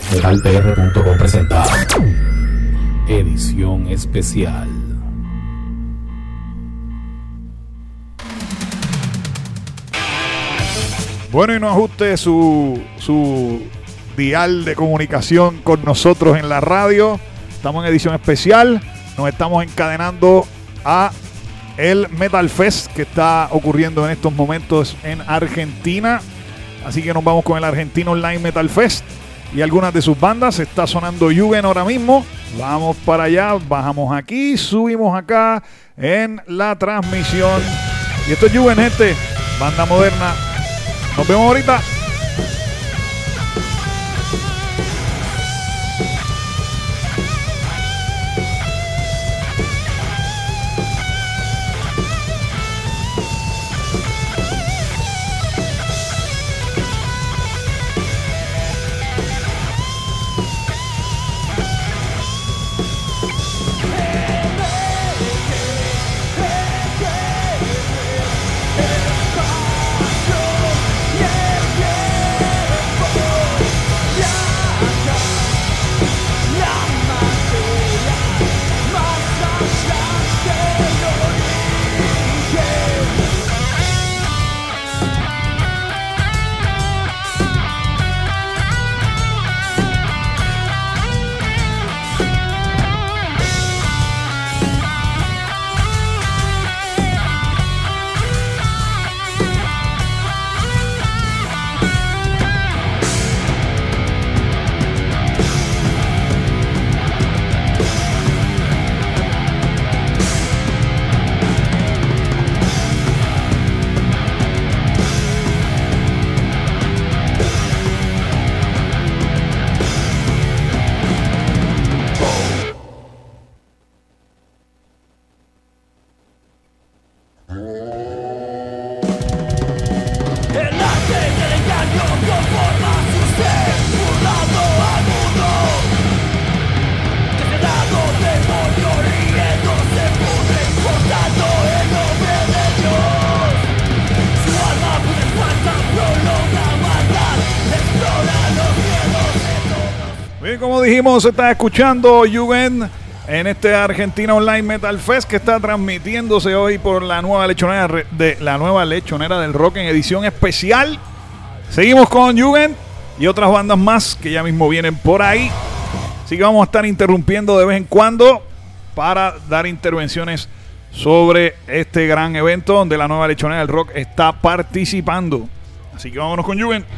MetalPR.com presenta edición especial. Bueno, y no ajuste su dial de comunicación con nosotros en la radio. Estamos en edición especial. Nos estamos encadenando a el Metal Fest que está ocurriendo en estos momentos en Argentina. Así que nos vamos con el Argentina Online Metal Fest y algunas de sus bandas. Está sonando Jugend ahora mismo. Vamos para allá, bajamos aquí, subimos acá en la transmisión. Y esto es Jugend, gente, banda moderna. Nos vemos ahorita. Como dijimos, se está escuchando Jugend en este Argentina Online Metal Fest que está transmitiéndose hoy por la nueva lechonera del rock en edición especial. Seguimos con Jugend y otras bandas más que ya mismo vienen por ahí. Así que vamos a estar interrumpiendo de vez en cuando para dar intervenciones sobre este gran evento donde la nueva lechonera del rock está participando. Así que vámonos con Jugend.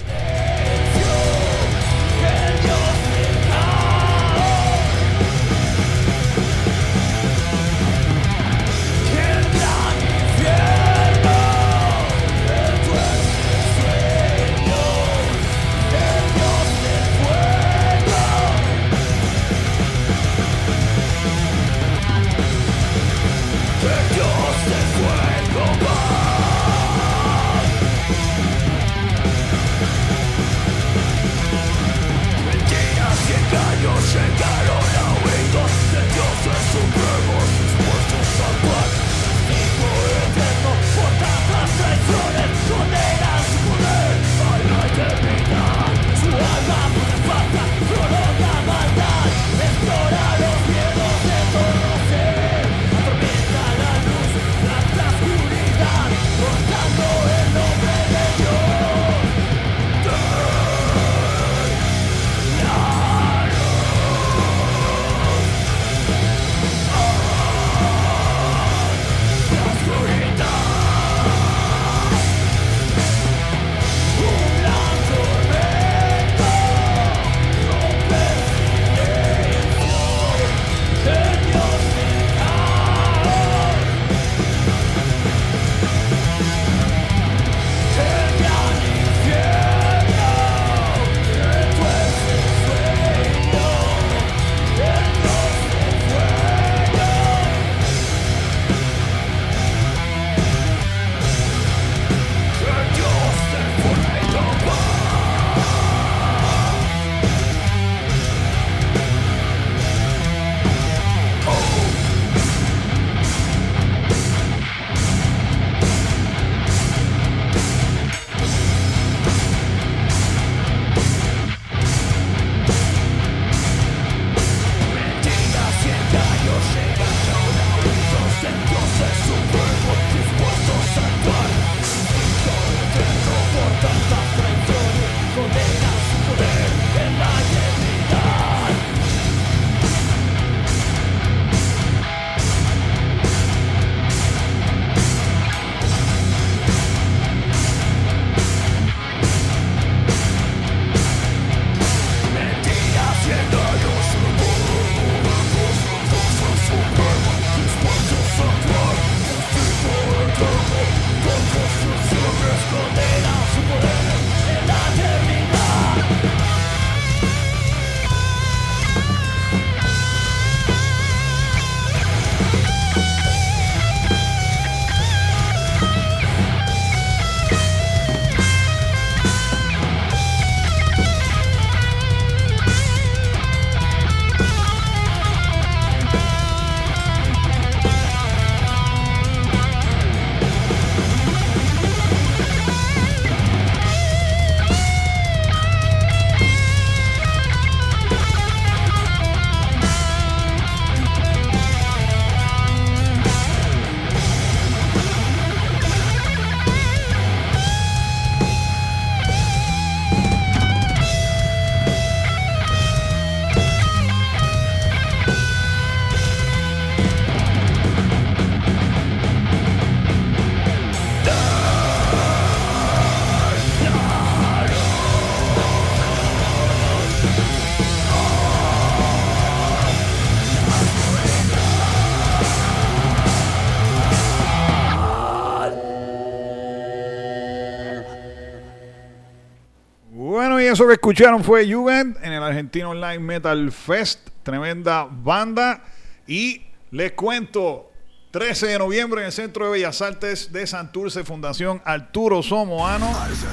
eso que escucharon fue Jugend en el Argentino Online Metal Fest. Tremenda banda. Y les cuento, 13 de noviembre en el Centro de Bellas Artes de Santurce, Fundación Arturo Somoano.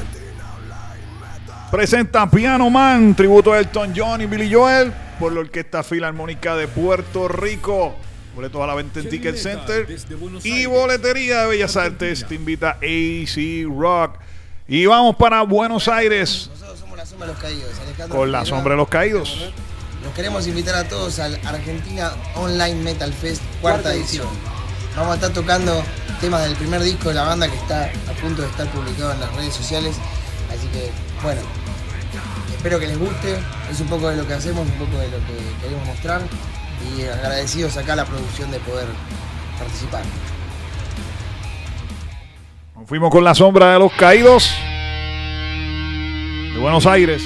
Presenta Piano Man, tributo a Elton John y Billy Joel por la Orquesta Filarmónica de Puerto Rico. Boletos a la venta en Ticket Center. Y Boletería de Bellas Artes te invita a AC Rock. Y vamos para Buenos Aires. Nosotros somos la Sombra de los Caídos. Alejandro Con la Sombra de los Caídos. Los queremos invitar a todos al Argentina Online Metal Fest, cuarta edición. Vamos a estar tocando temas del primer disco de la banda que está a punto de estar publicado en las redes sociales. Así que, bueno, espero que les guste. Es un poco de lo que hacemos, un poco de lo que queremos mostrar. Y agradecidos acá a la producción de poder participar. Nos fuimos con la Sombra de los Caídos de Buenos Aires.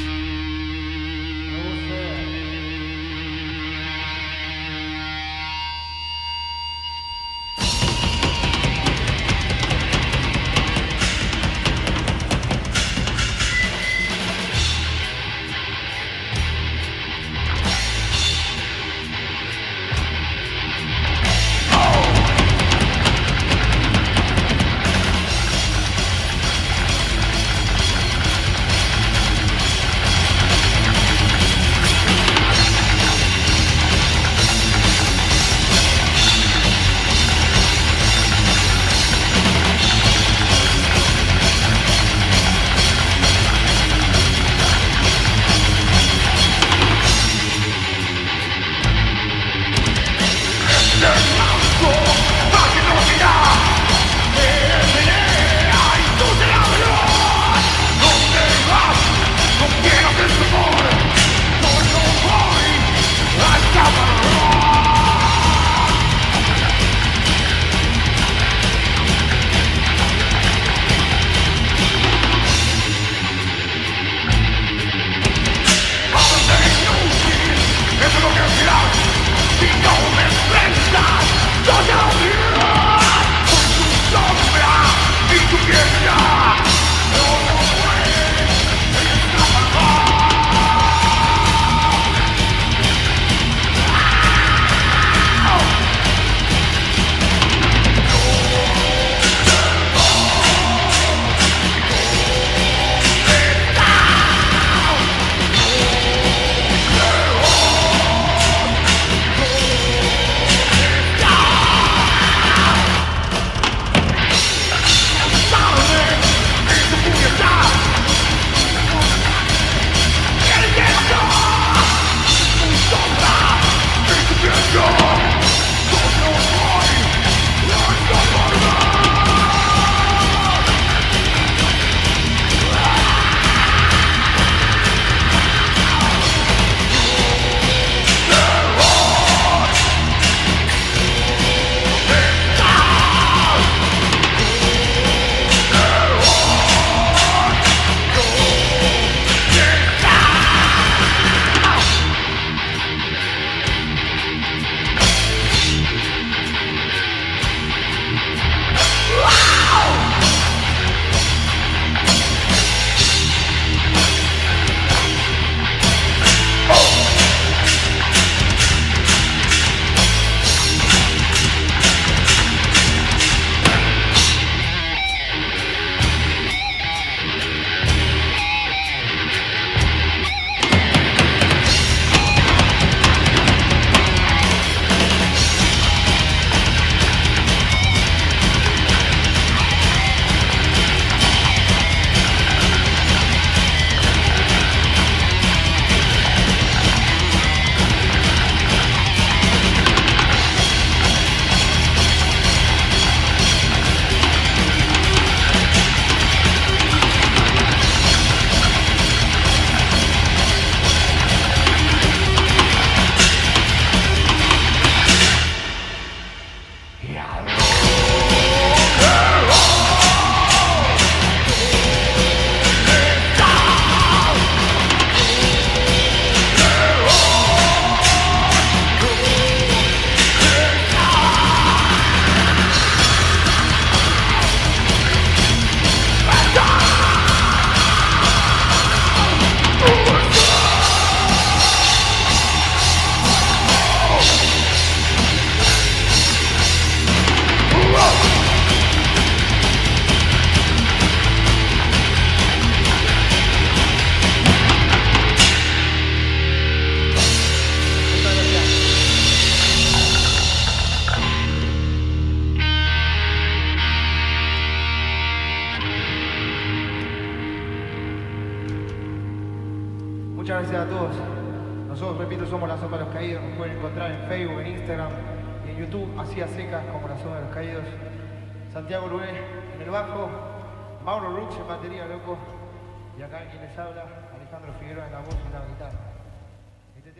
agradecer a todos. Nosotros, repito, somos La Sombra de los Caídos. Nos pueden encontrar en Facebook, en Instagram y en YouTube, así a secas como La Sombra de los Caídos. Santiago Lué en el bajo, Mauro Rux en batería, loco. Y acá quien les habla, Alejandro Figueroa en la voz y en la guitarra. Este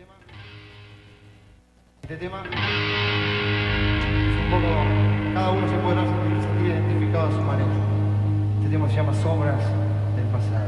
tema es un poco, cada uno se podrá sentir identificado a su manera. Este tema se llama Sombras del Pasado.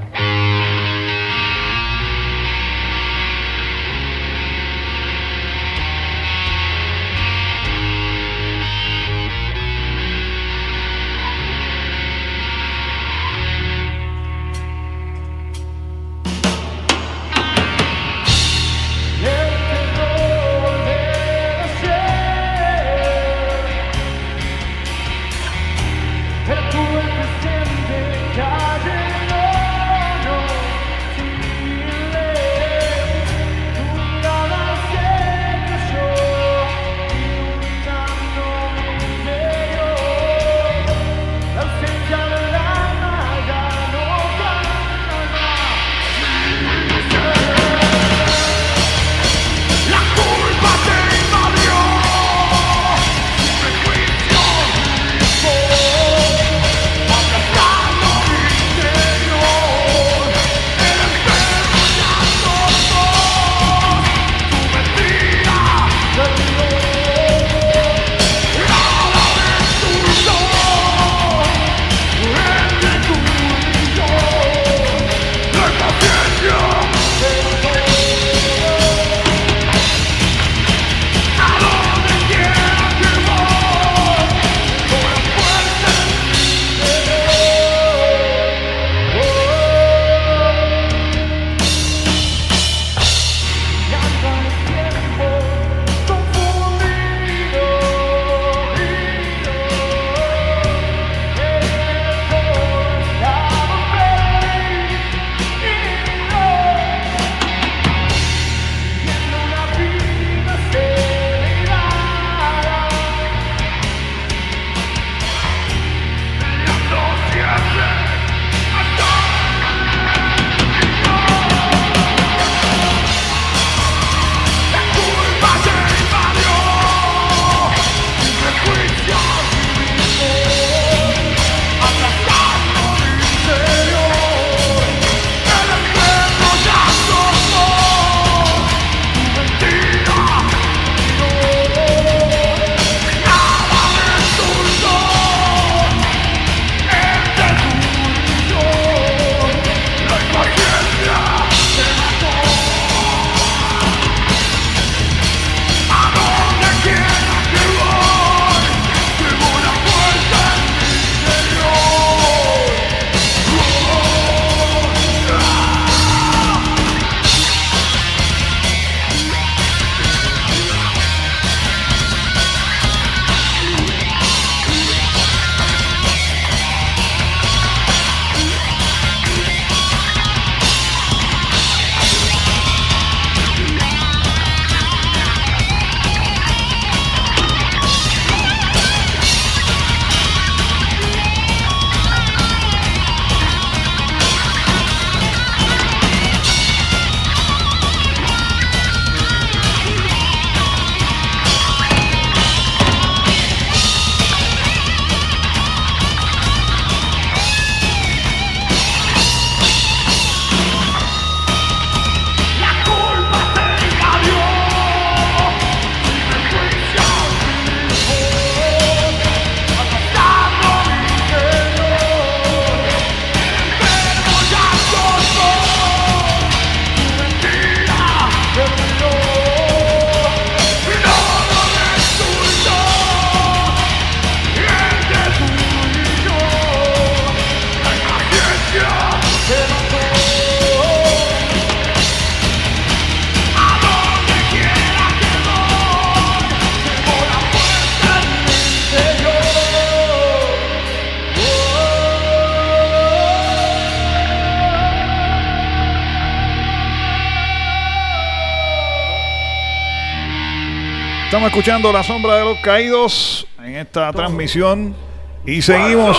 Estamos escuchando La Sombra de los Caídos en esta transmisión y seguimos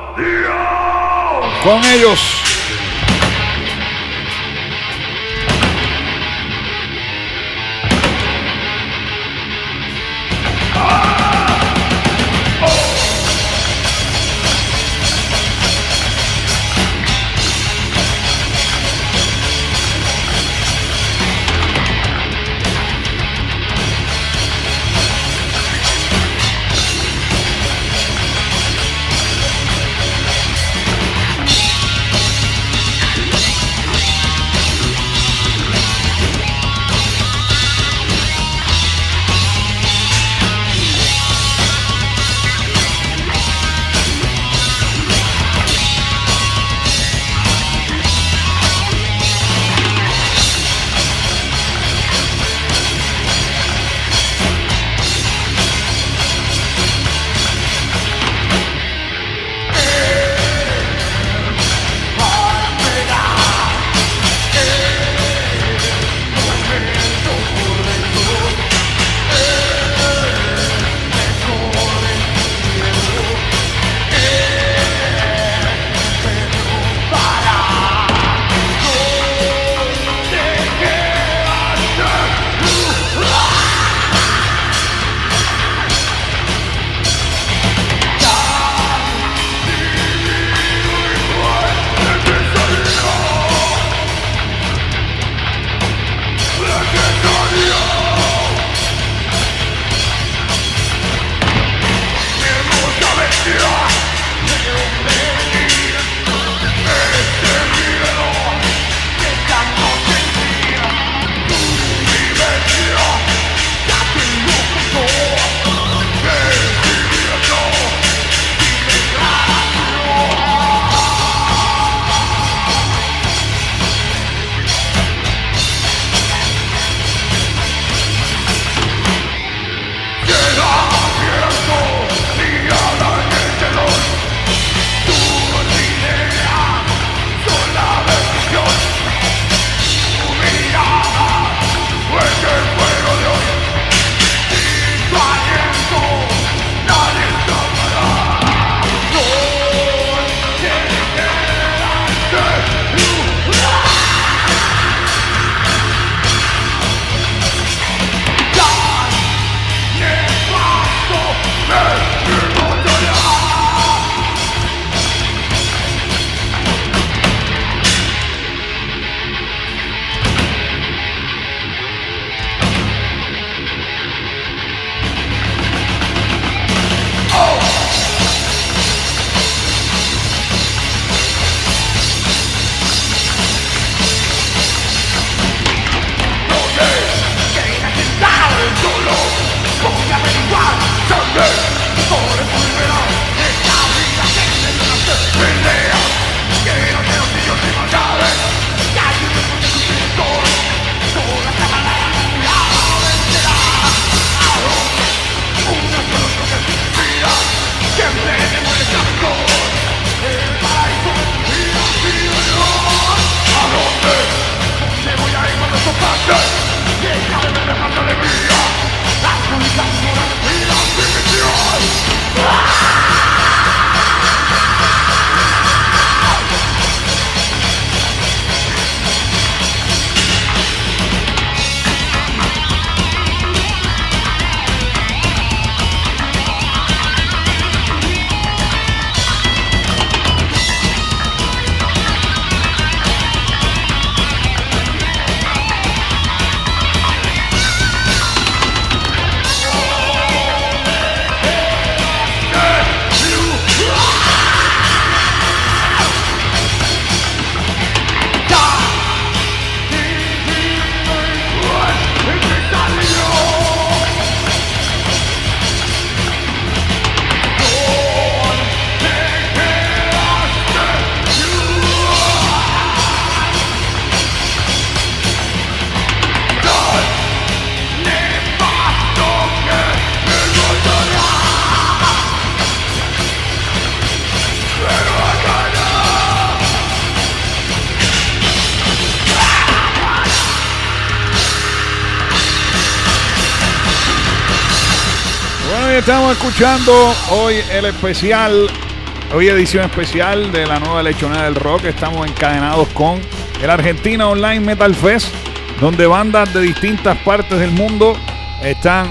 con ellos. Estamos escuchando hoy el especial, hoy edición especial de la nueva Lechonera del Rock. Estamos encadenados con el Argentina Online Metal Fest, donde bandas de distintas partes del mundo están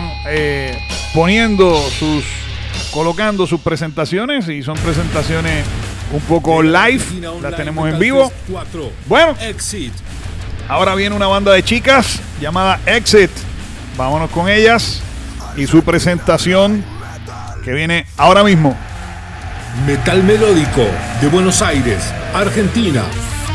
colocando sus presentaciones, y son presentaciones un poco live, las tenemos en vivo. Bueno, ahora viene una banda de chicas llamada Exit. Vámonos con ellas y su presentación que viene ahora mismo. Metal melódico de Buenos Aires, Argentina.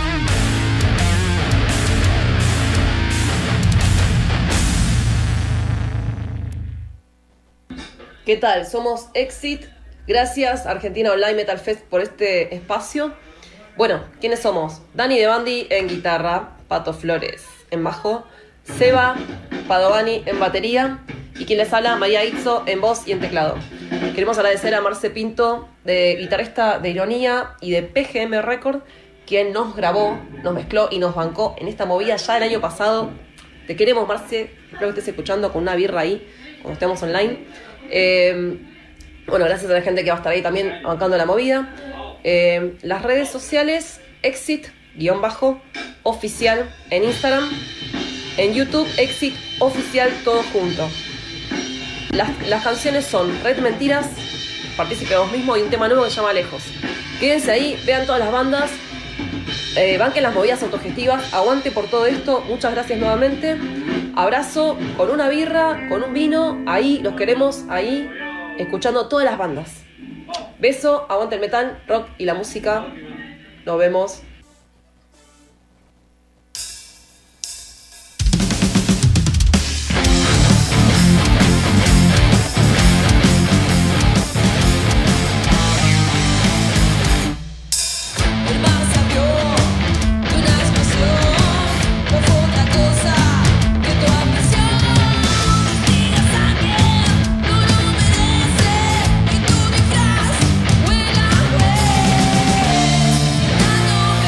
¿Qué tal? Somos Exit. Gracias Argentina Online Metal Fest por este espacio. Bueno, ¿quiénes somos? Dani de Bandi en guitarra, Pato Flores en bajo, Seba Padovani en batería y quien les habla, María Itzo en voz y en teclado. Queremos agradecer a Marce Pinto, guitarrista de Ironía y de PGM Record, quien nos grabó, nos mezcló y nos bancó en esta movida ya el año pasado. Te queremos, Marce, espero que estés escuchando con una birra ahí cuando estemos online. Bueno, gracias a la gente que va a estar ahí también bancando la movida. Las redes sociales, Exit_oficial en Instagram, en YouTube, Exit Oficial, todo junto. Las canciones son Red Mentiras, Partícipe vos mismo, y un tema nuevo que se llama Lejos. Quédense ahí, vean todas las bandas, banquen las movidas autogestivas, aguante por todo esto, muchas gracias nuevamente. Abrazo con una birra, con un vino, ahí los queremos, ahí, escuchando todas las bandas. Beso, aguante el metal, rock y la música. Nos vemos. No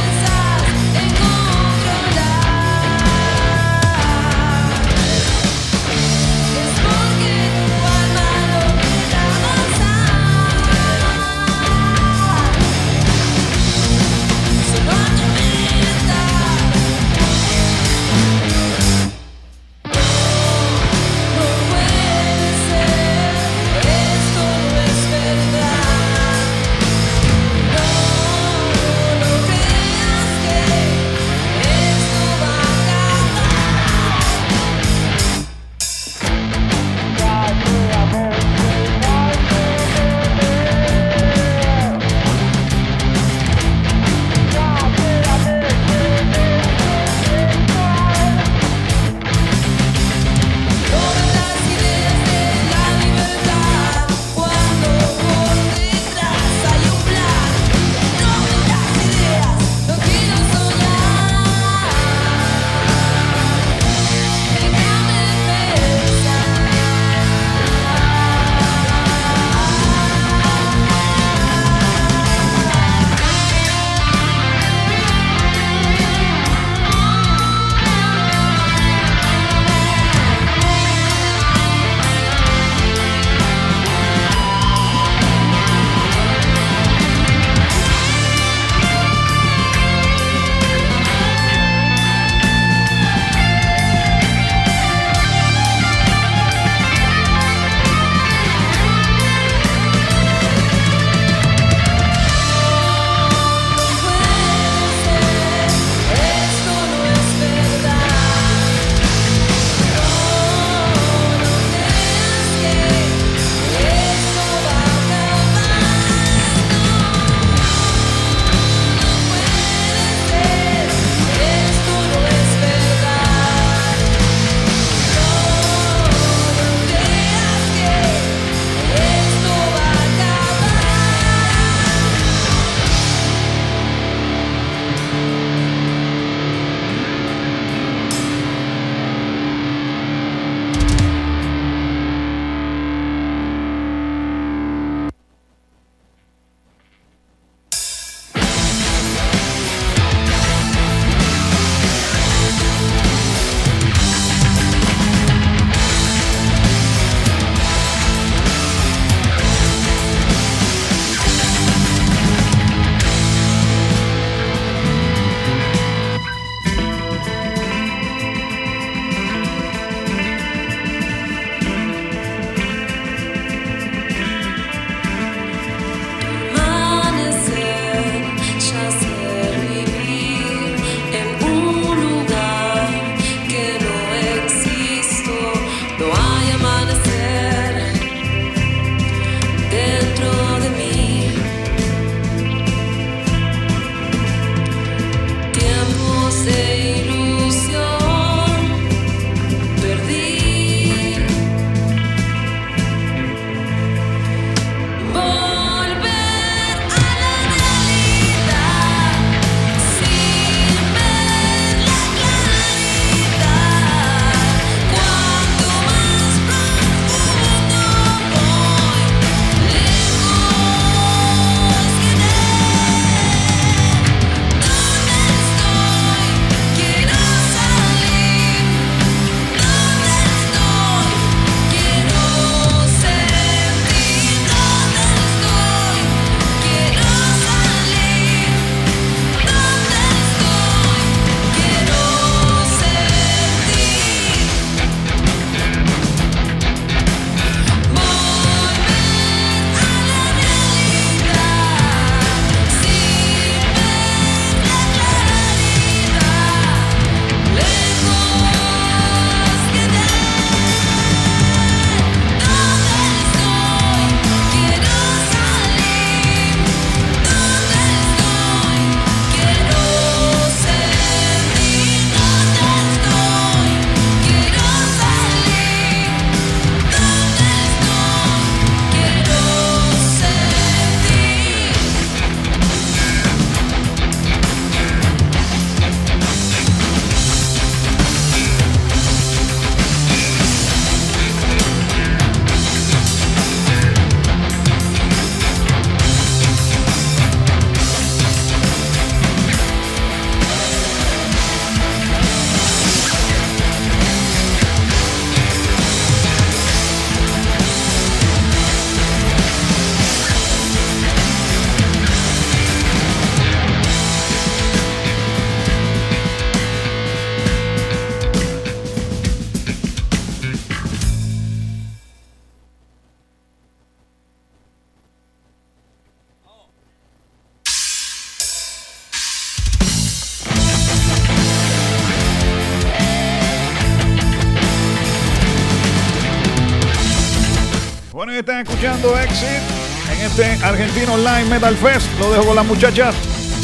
están escuchando Exit en este Argentina Online Metal Fest. Lo dejo con las muchachas.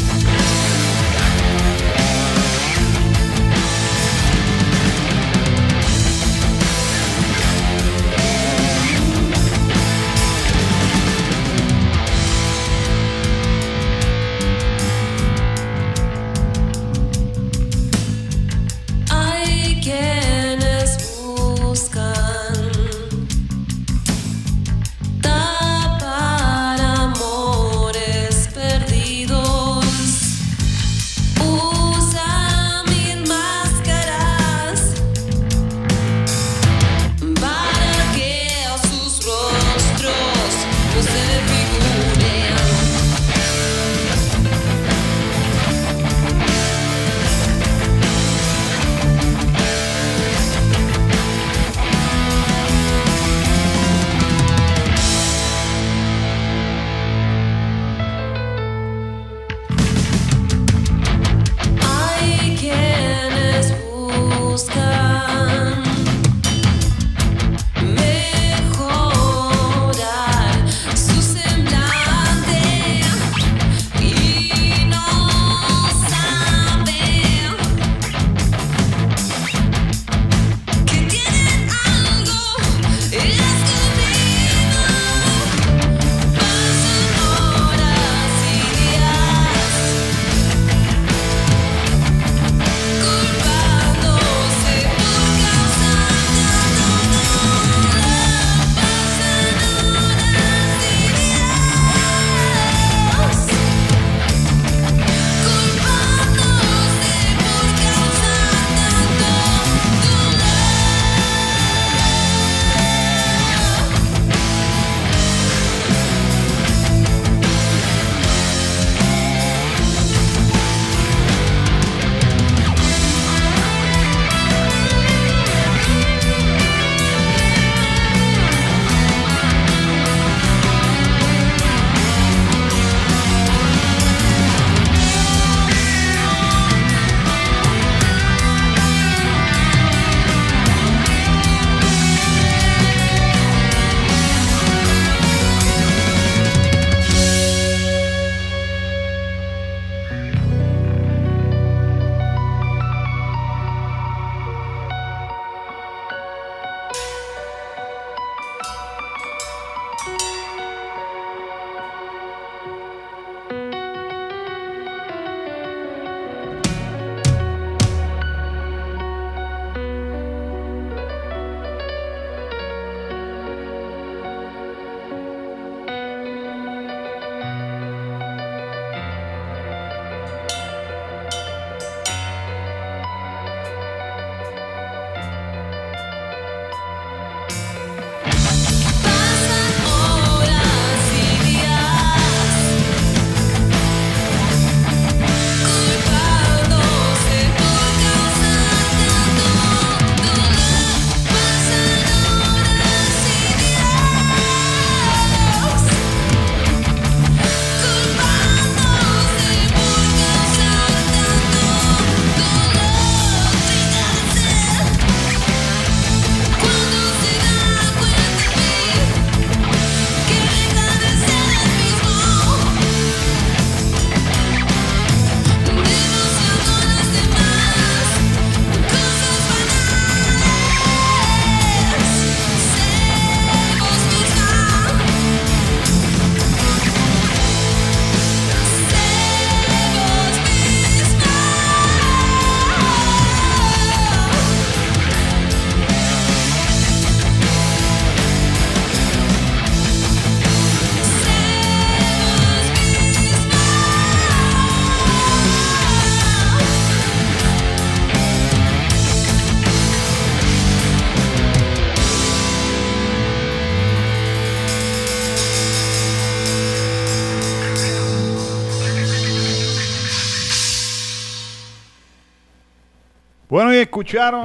Bueno, y escucharon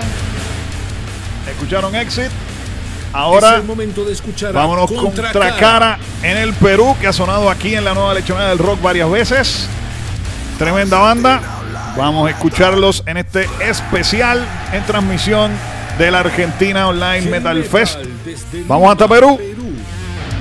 Exit. Ahora es el momento de escuchar vámonos contra Cara en el Perú, que ha sonado aquí en la Nueva Lechonera del Rock varias veces. Tremenda banda. Vamos a escucharlos en este especial en transmisión de la Argentina Online Metal Fest. Vamos hasta Perú.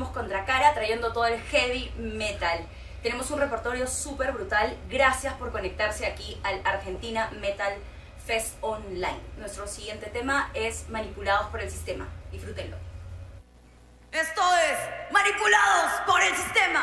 con Dracara trayendo todo el heavy metal. Tenemos un repertorio súper brutal. Gracias por conectarse aquí al Argentina Metal Fest Online. Nuestro siguiente tema es Manipulados por el Sistema. Disfrútenlo. Esto es Manipulados por el Sistema.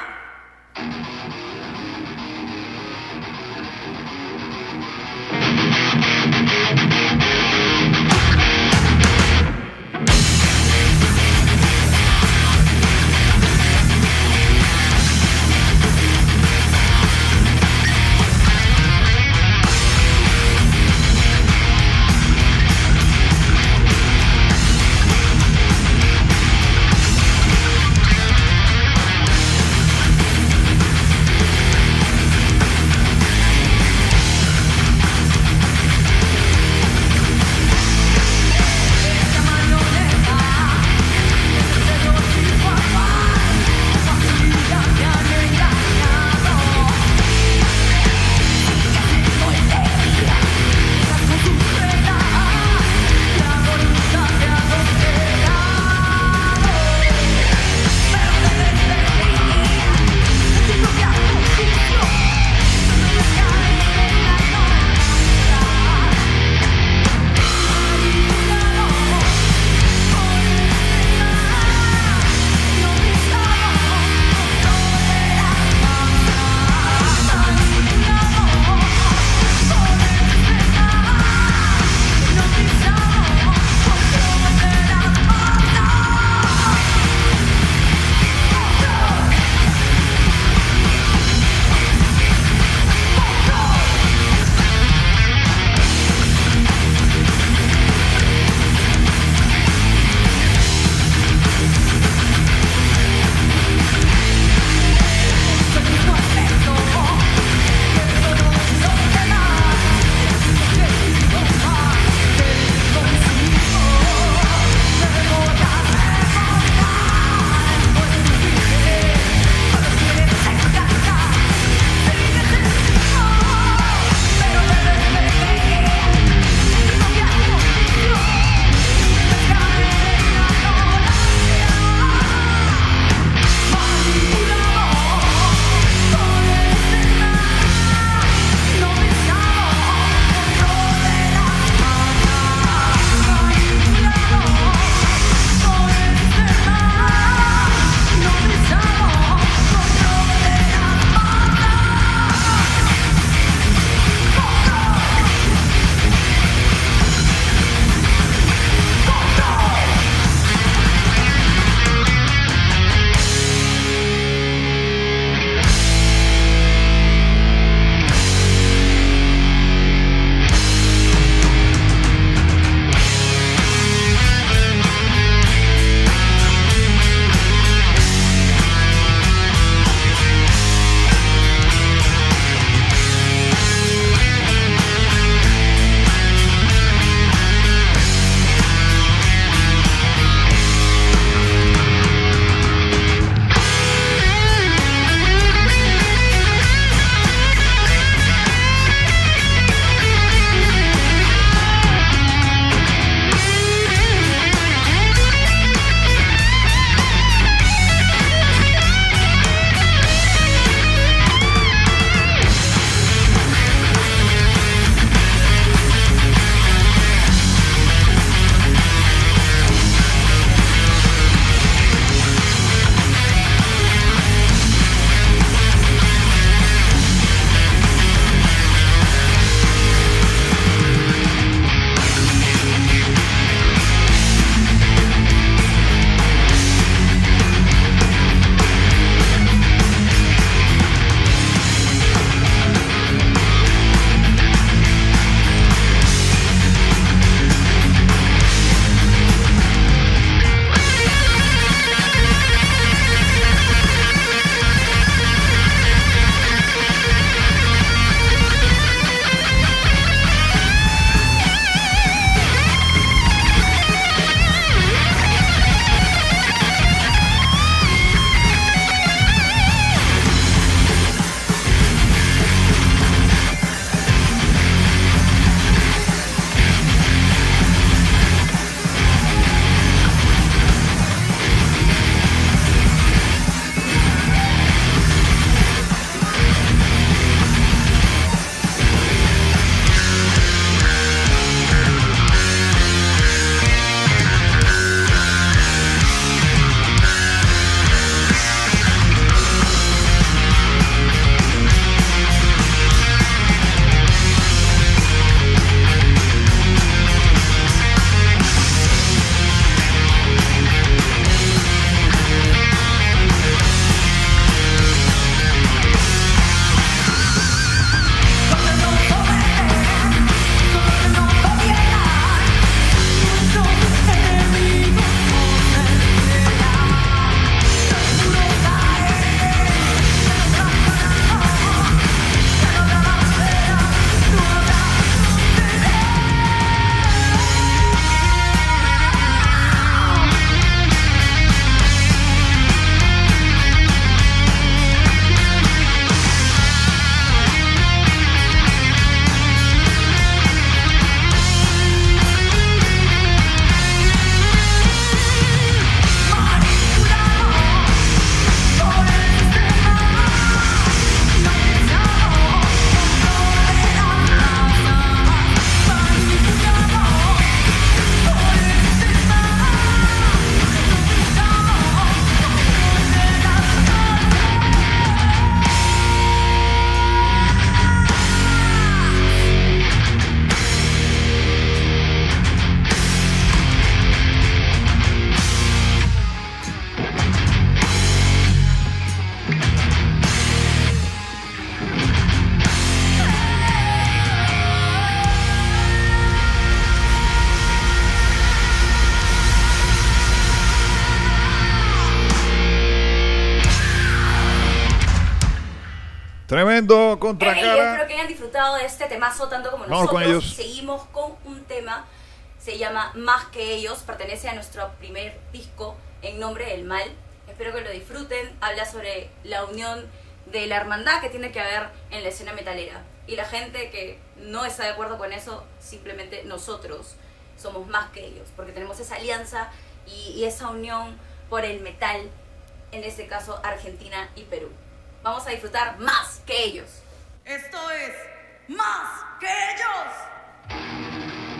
Tremendo Contracara. Espero que hayan disfrutado de este temazo tanto como Vamos nosotros. con ellos. Seguimos con un tema, se llama Más que ellos, pertenece a nuestro primer disco, En nombre del mal. Espero que lo disfruten, habla sobre la unión de la hermandad que tiene que haber en la escena metalera. Y la gente que no está de acuerdo con eso, simplemente nosotros somos más que ellos, porque tenemos esa alianza y esa unión por el metal, en este caso Argentina y Perú. Vamos a disfrutar Más que ellos. Esto es Más que ellos.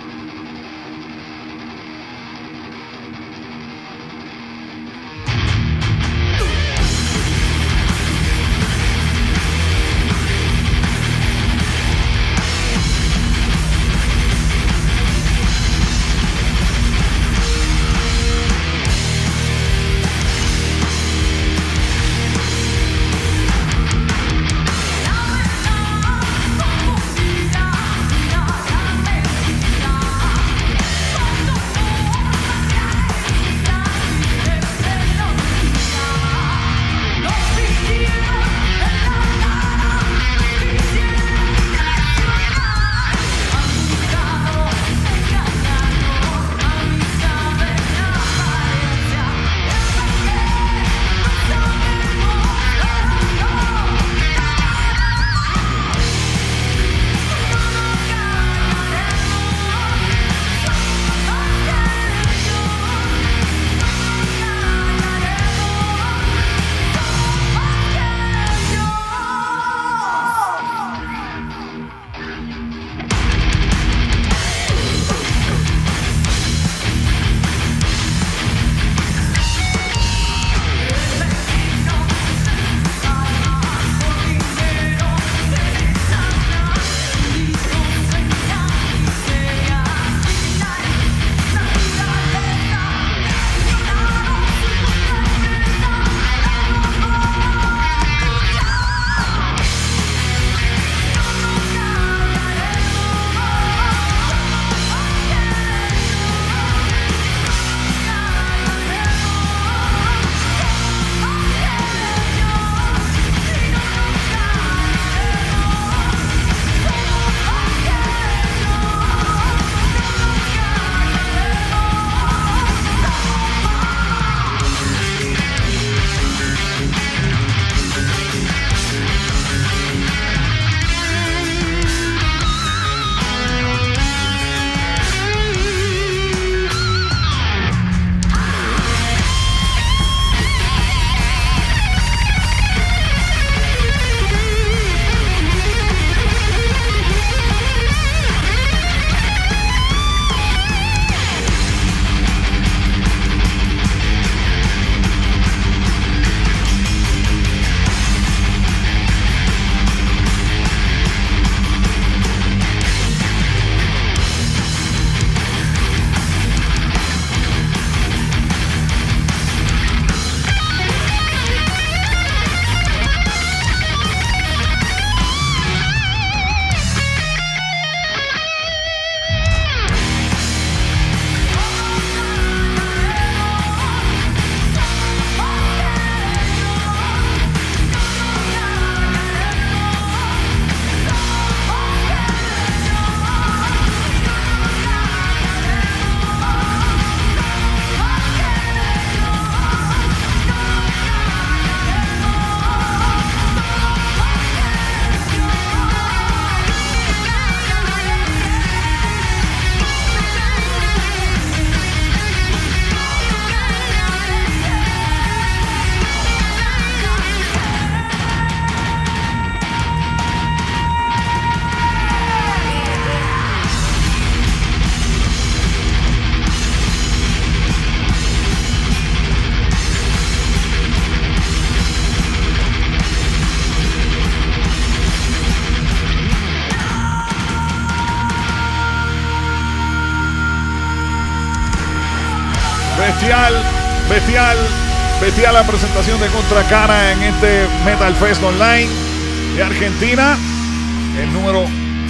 Bestial la presentación de Contracara en este Metal Fest Online de Argentina, el número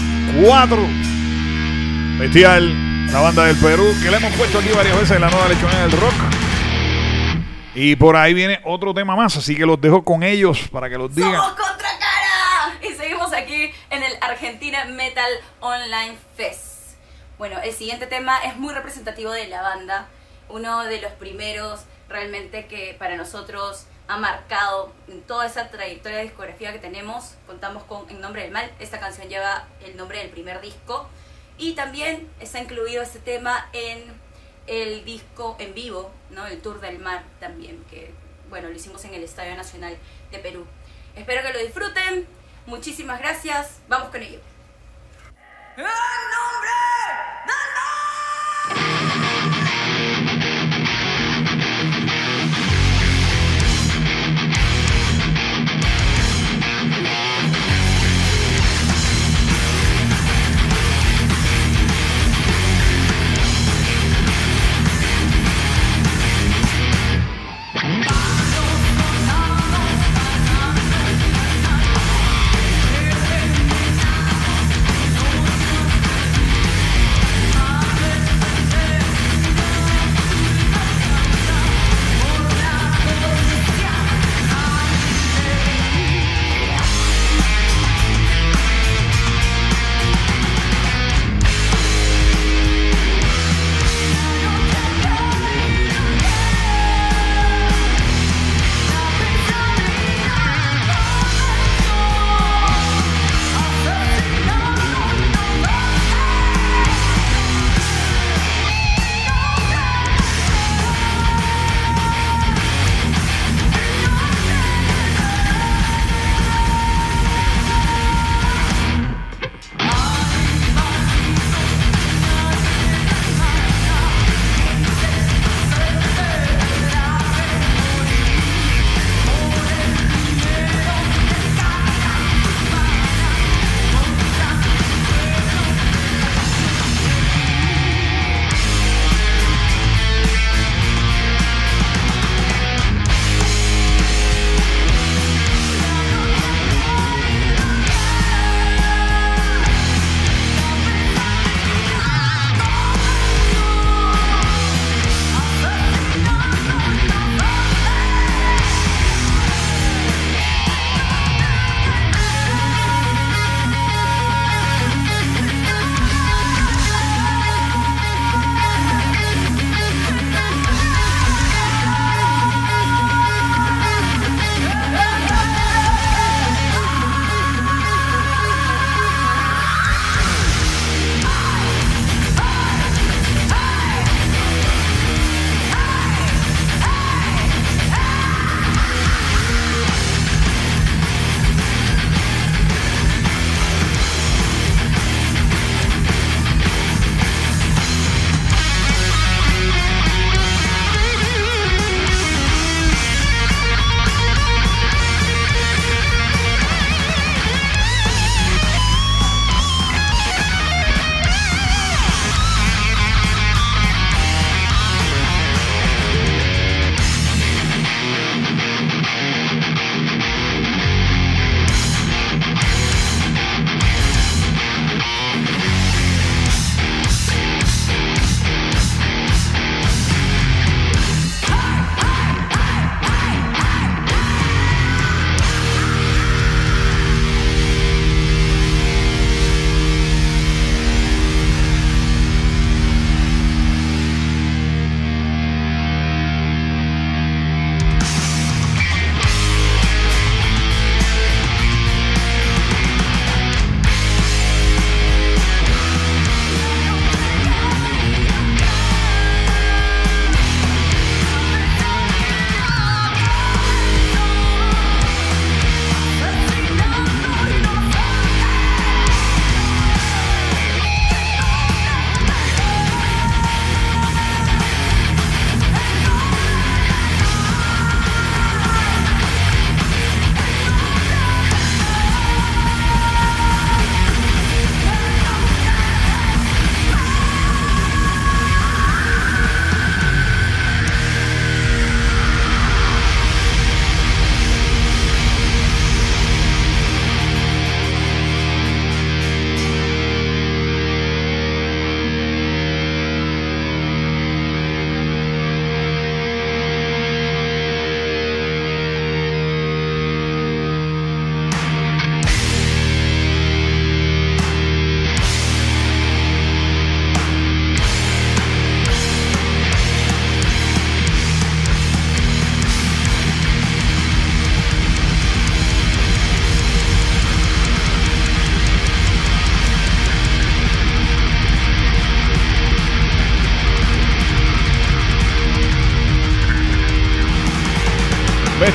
4. Bestial, la banda del Perú, que le hemos puesto aquí varias veces en la nueva lechonera del rock. Y por ahí viene otro tema más, así que los dejo con ellos para que los digan. ¡Somos Contracara! aquí en el Argentina Metal Online Fest. Bueno, el siguiente tema es muy representativo de la banda, uno de los primeros realmente que para nosotros ha marcado en toda esa trayectoria de discografía que tenemos. Contamos con En Nombre del Mal, esta canción lleva el nombre del primer disco y también está incluido este tema en el disco en vivo, ¿no? El Tour del Mar también, que bueno, lo hicimos en el Estadio Nacional de Perú. Espero que lo disfruten, muchísimas gracias, vamos con ello. ¡En nombre del mal! ¡Vamos!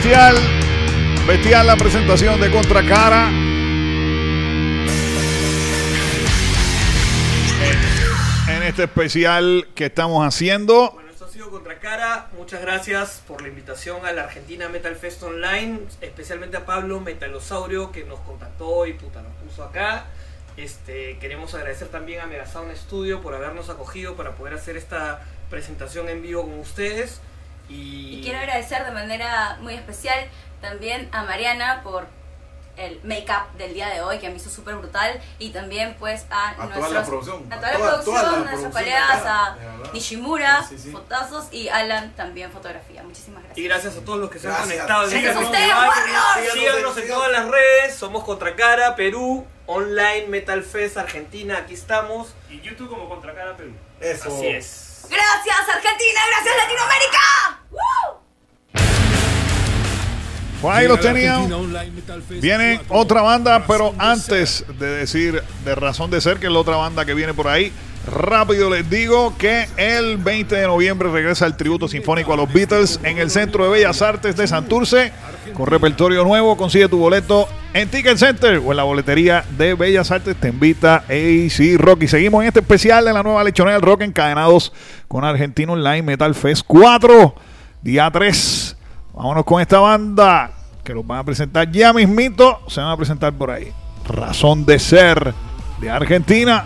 bestial. Bestial la presentación de Contracara. En este especial que estamos haciendo. Bueno, esto ha sido Contracara. Muchas gracias por la invitación a la Argentina Metal Fest Online. Especialmente a Pablo Metalosaurio, que nos contactó y nos puso acá. Queremos agradecer también a Megasound Studio por habernos acogido para poder hacer esta presentación en vivo con ustedes. Y quiero agradecer de manera muy especial también a Mariana por el make-up del día de hoy, que me hizo súper brutal, y también pues a toda la producción, nuestros colegas, a Nishimura, sí. fotazos, y Alan también fotografía. Muchísimas gracias. Y gracias a todos los que se han conectado. Gracias a ustedes, Warriors. Síganos en todas las redes. Somos Contracara Perú, Online Metal Fest Argentina, aquí estamos. Y YouTube como Contracara Perú. Eso. Así es. Gracias Argentina, gracias Latinoamérica. ¡Woo! Pues ahí los tenían. Viene otra banda, pero antes de decir de Razón de Ser, que es la otra banda que viene por ahí, rápido les digo que el 20 de noviembre regresa el tributo sinfónico a los Beatles en el Centro de Bellas Artes de Santurce, con repertorio nuevo. Consigue tu boleto en Ticket Center o en la boletería de Bellas Artes. Te invita AC Rock. Y seguimos en este especial de la nueva lechonera del rock, encadenados con Argentina Online Metal Fest 4, día 3. Vámonos con esta banda que los van a presentar ya mismito. Se van a presentar por ahí. Razón de Ser de Argentina.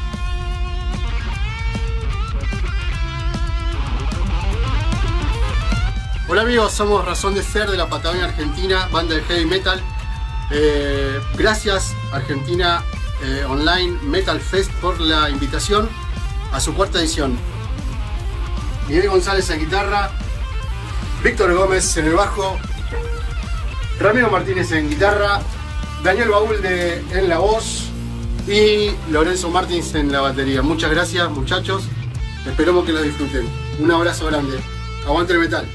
Hola amigos, somos Razón de Ser de la Patagonia Argentina, banda de heavy metal. Gracias Argentina Online Metal Fest por la invitación a su cuarta edición. Miguel González en guitarra, Víctor Gómez en el bajo, Ramiro Martínez en guitarra, Daniel Baúl en la voz y Lorenzo Martins en la batería. Muchas gracias muchachos, esperamos que la disfruten. Un abrazo grande, aguante el metal.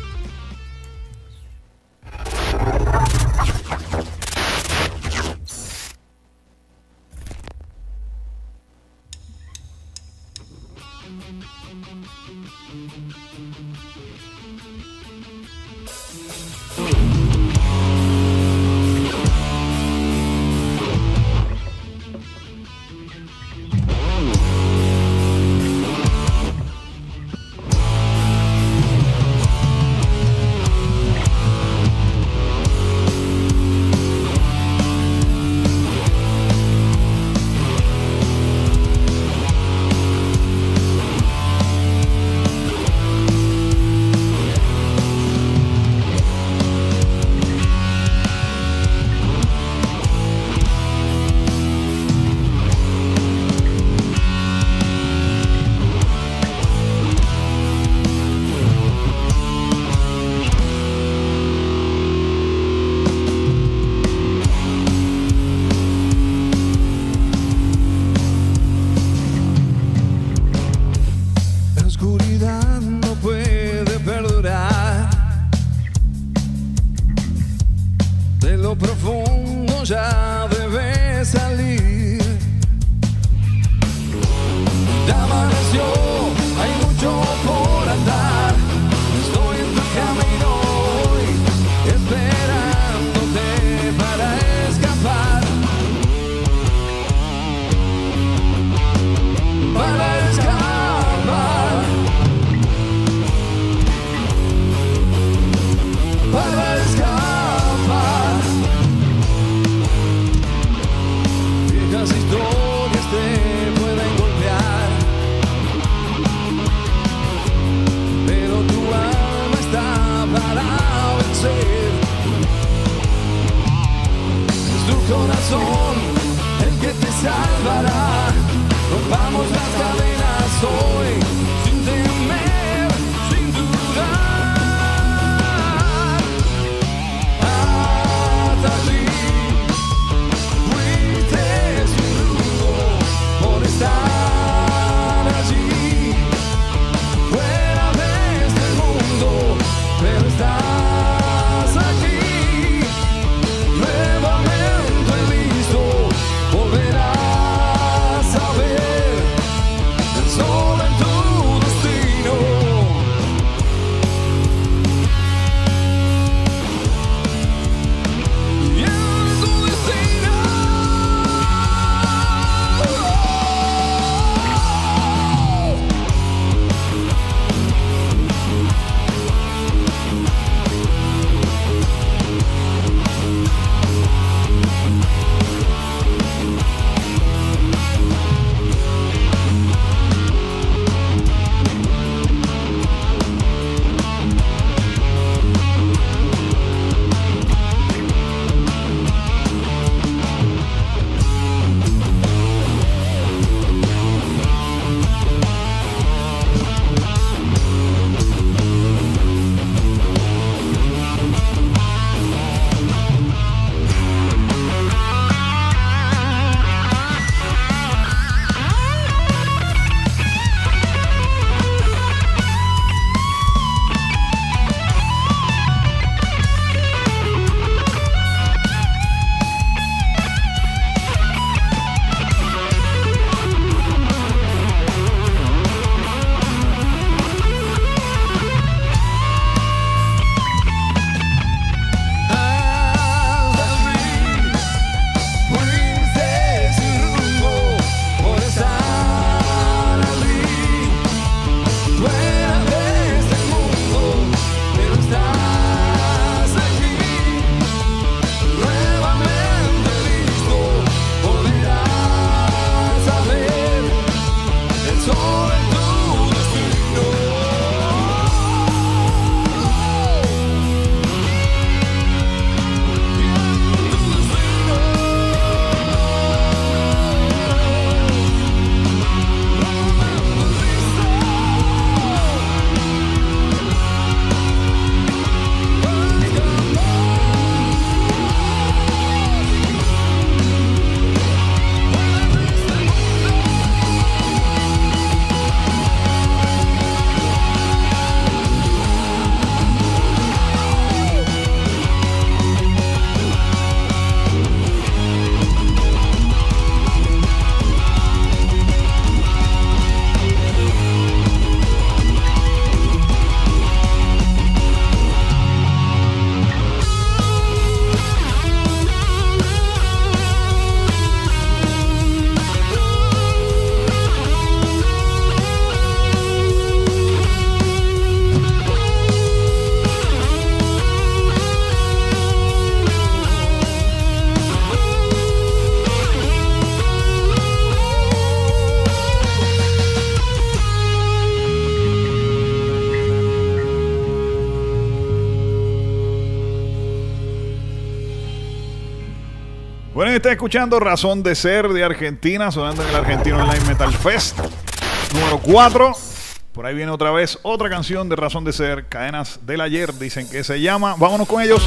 Bueno, está escuchando Razón de Ser de Argentina, sonando en el Argentino Online Metal Fest número 4. Por ahí viene otra vez otra canción de Razón de Ser, Cadenas del Ayer, dicen que se llama. Vámonos con ellos.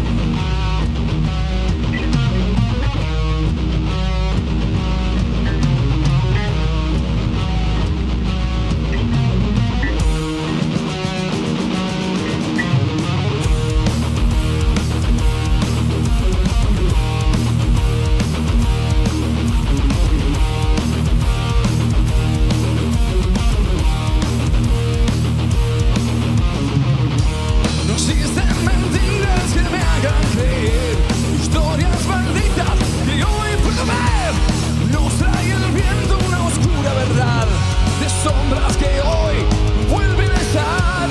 No existen mentiras que me hagan creer, historias malditas que hoy puedo ver. Nos trae el viento una oscura verdad de sombras que hoy vuelven a estar.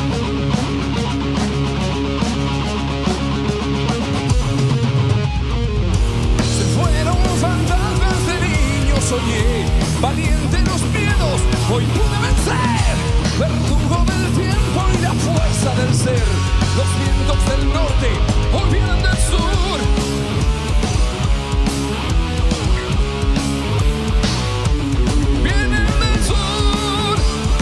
Se fueron fantasmas de niños, soñé valiente los miedos, hoy pude vencer. Verdugo del tiempo y la fuerza del ser. Los vientos del norte hoy vienen del sur. Vienen del sur.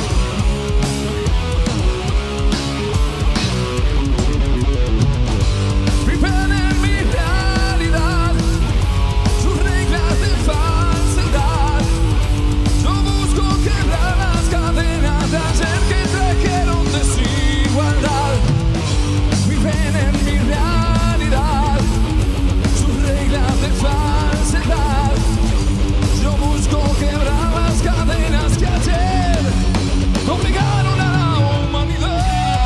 Viven en mi realidad, sus reglas de falsedad. Yo busco quebrar las cadenas de ayer que trajeron desigualdad. Viven en mi realidad, sus reglas de falsedad. Yo busco quebrar las cadenas que ayer obligaron a la humanidad.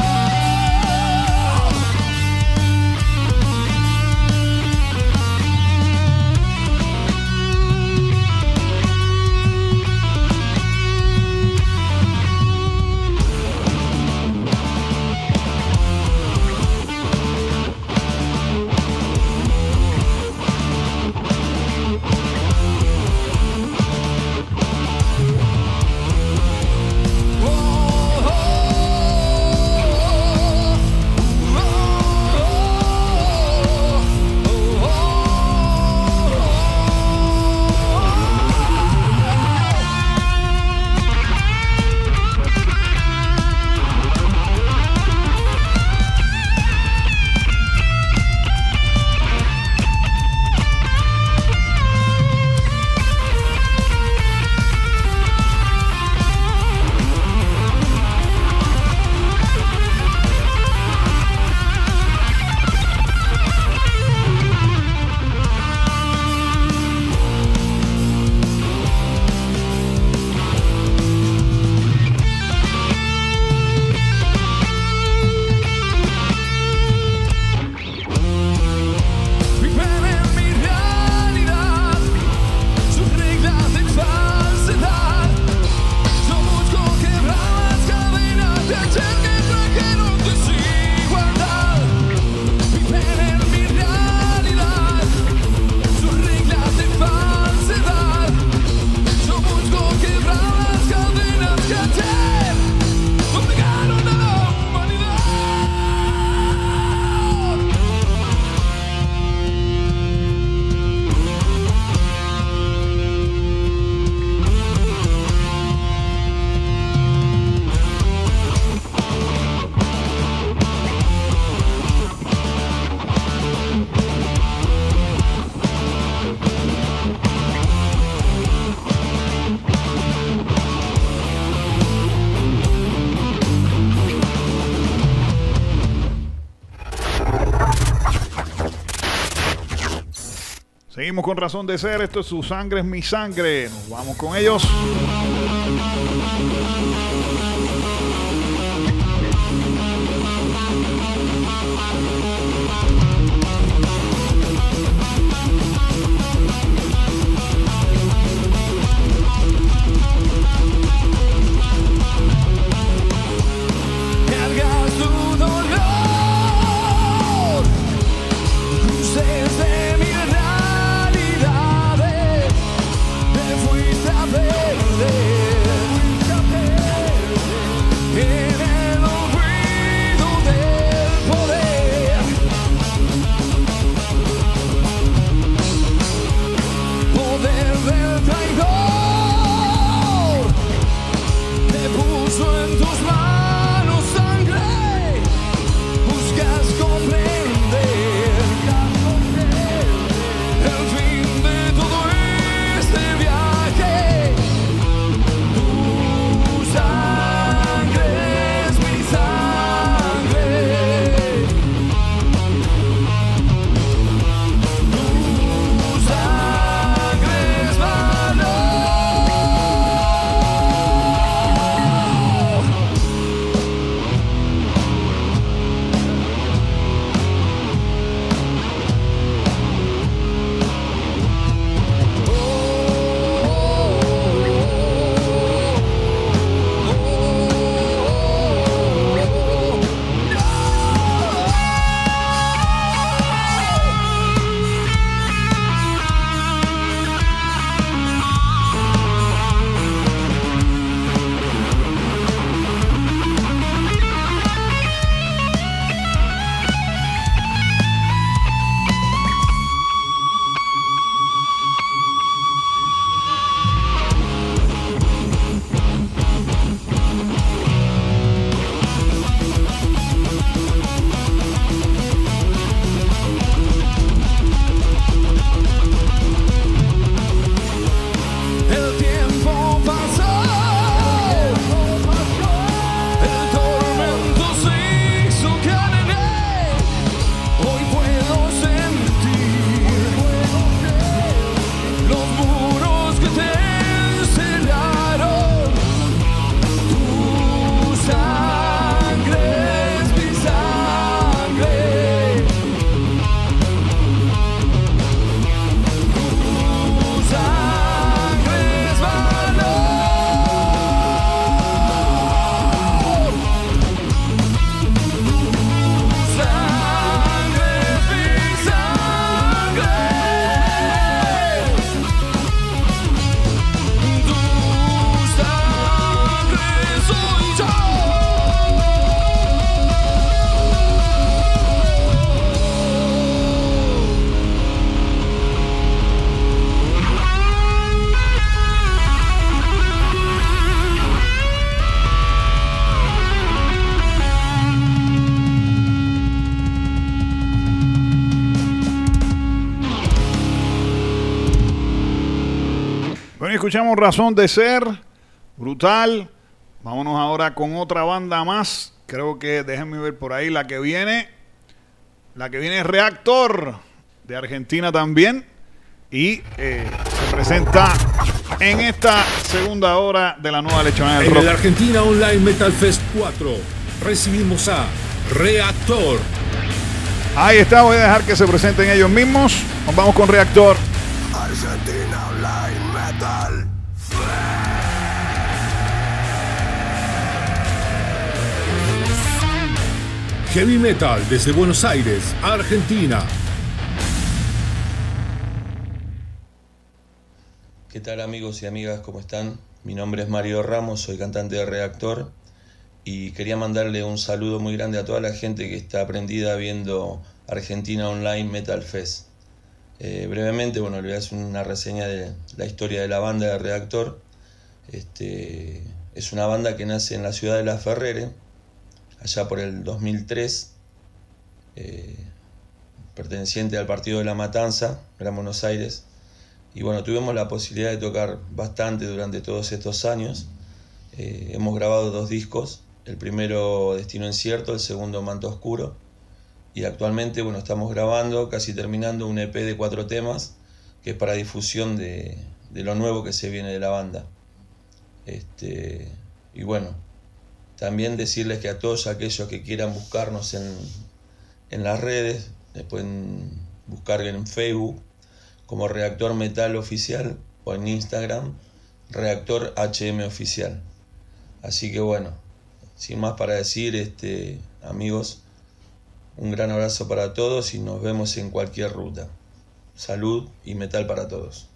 Viven en mi realidad, sus reglas de falsedad. Yo busco quebrar las cadenas de ayer que trajeron desigualdad. Viven en mi realidad, sus reglas de falsedad. Yo busco quebrar las cadenas que ayer obligaron a la humanidad. Seguimos con Razón de Ser. Esto es Su Sangre es Mi Sangre. Nos vamos con ellos. Cargas tu dolor, cruces de mi realidad, te fuiste a perder. En el olvido del poder, escuchamos Razón de Ser, brutal. Vámonos ahora con otra banda más. Creo que, déjenme ver por ahí la que viene. La que viene es Reactor, de Argentina también. Y se presenta en esta segunda hora de la nueva lechonera del rock. En el Argentina Online Metal Fest 4 recibimos a Reactor. Ahí está, voy a dejar que se presenten ellos mismos. Nos vamos con Reactor. Argentina Online Metal. Heavy Metal desde Buenos Aires, Argentina. ¿Qué tal amigos y amigas? ¿Cómo están? Mi nombre es Mario Ramos, soy cantante de Reactor y quería mandarle un saludo muy grande a toda la gente que está prendida viendo Argentina Online Metal Fest. Brevemente, le voy a hacer una reseña de la historia de la banda de Reactor. Es una banda que nace en la ciudad de La Ferrere, allá por el 2003, perteneciente al partido de La Matanza, Gran Buenos Aires. Y bueno, tuvimos la posibilidad de tocar bastante durante todos estos años. Hemos grabado 2 discos, el primero Destino Incierto, el segundo Manto Oscuro. Y actualmente, estamos grabando, casi terminando un EP de 4 temas, que es para difusión de lo nuevo que se viene de la banda. Y bueno, también decirles que a todos aquellos que quieran buscarnos en las redes, pueden buscar en Facebook como Reactor Metal Oficial o en Instagram Reactor HM Oficial. Así que bueno, sin más para decir, amigos, un gran abrazo para todos y nos vemos en cualquier ruta. Salud y metal para todos.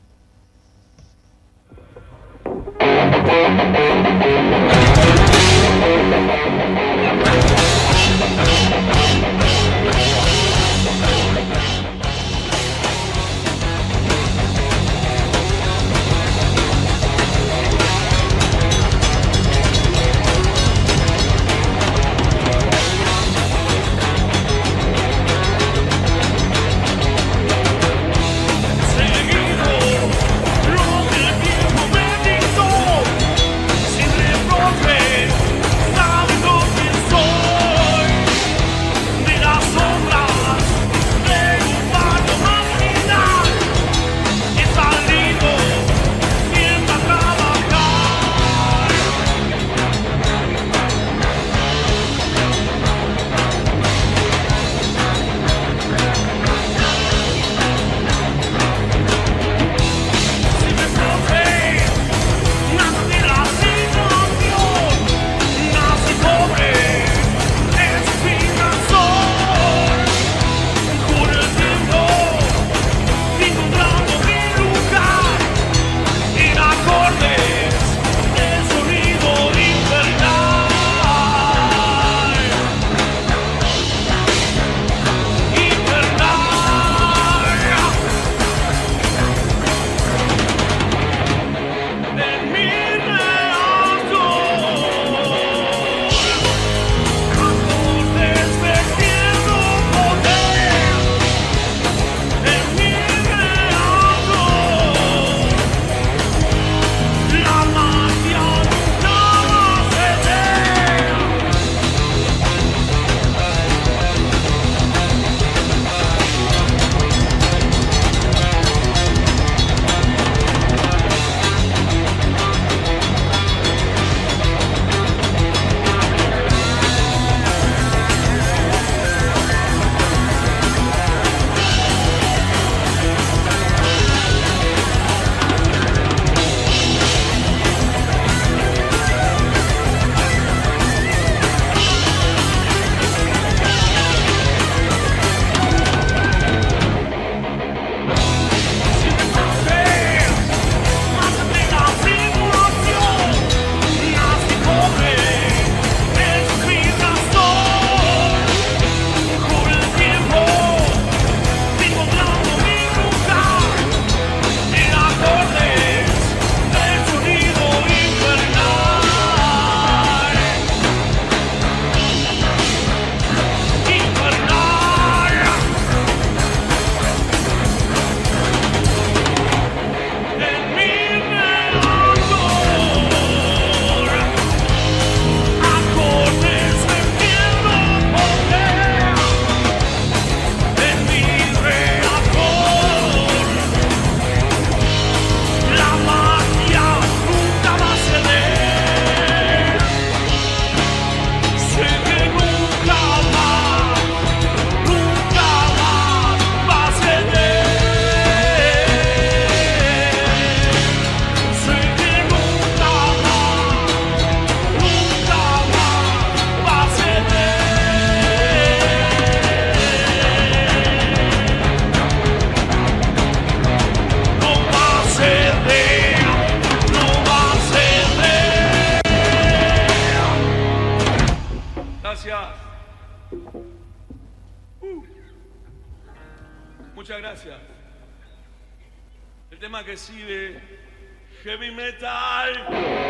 gracias. El tema que sigue, Heavy Metal.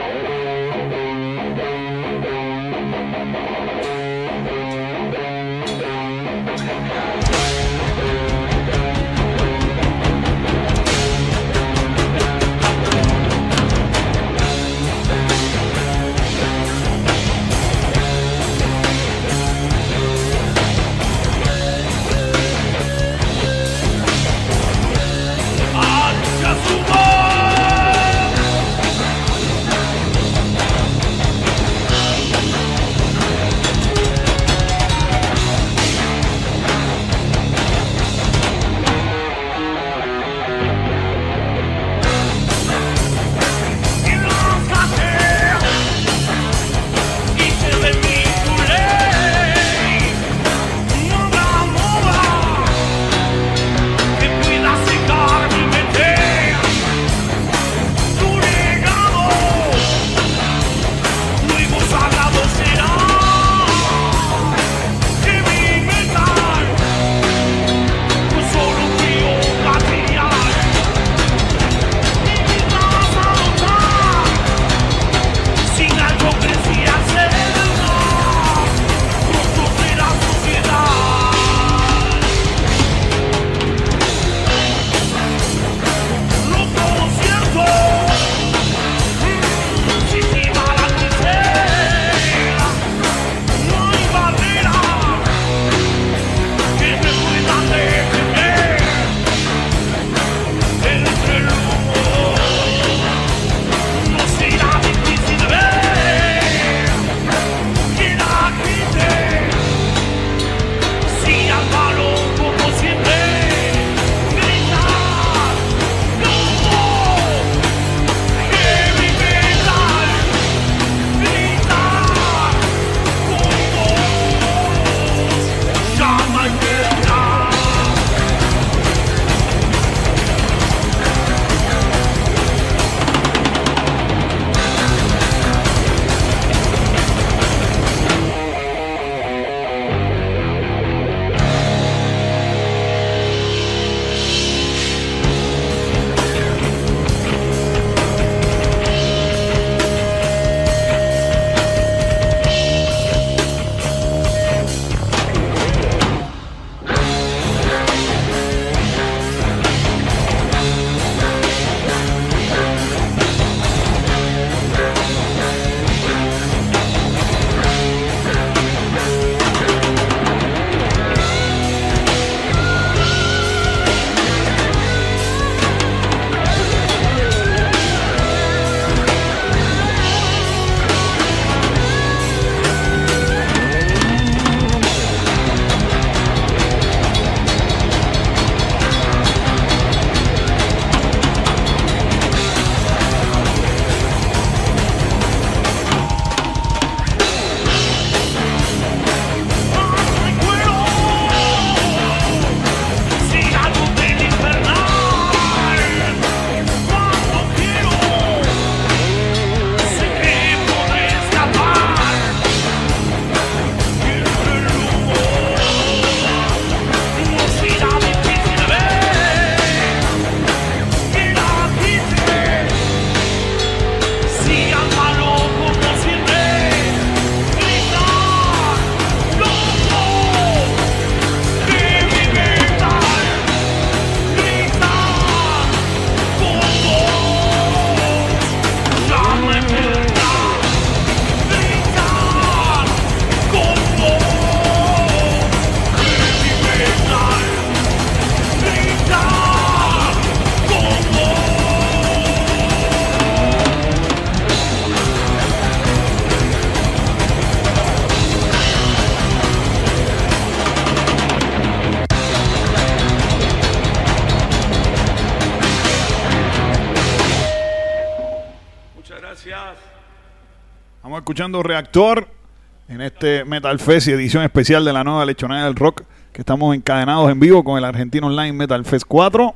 Estamos escuchando Reactor en este Metal Fest y edición especial de la nueva Lechonera del Rock, que estamos encadenados en vivo con el Argentina Online Metal Fest 4.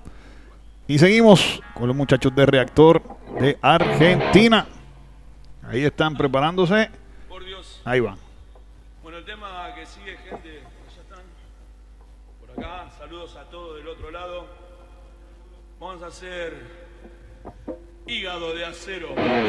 Y seguimos con los muchachos de Reactor de Argentina. Ahí están preparándose. Por Dios. Ahí van. Bueno, el tema que sigue, gente, ya están por acá. Saludos a todos del otro lado. Vamos a hacer hígado de acero.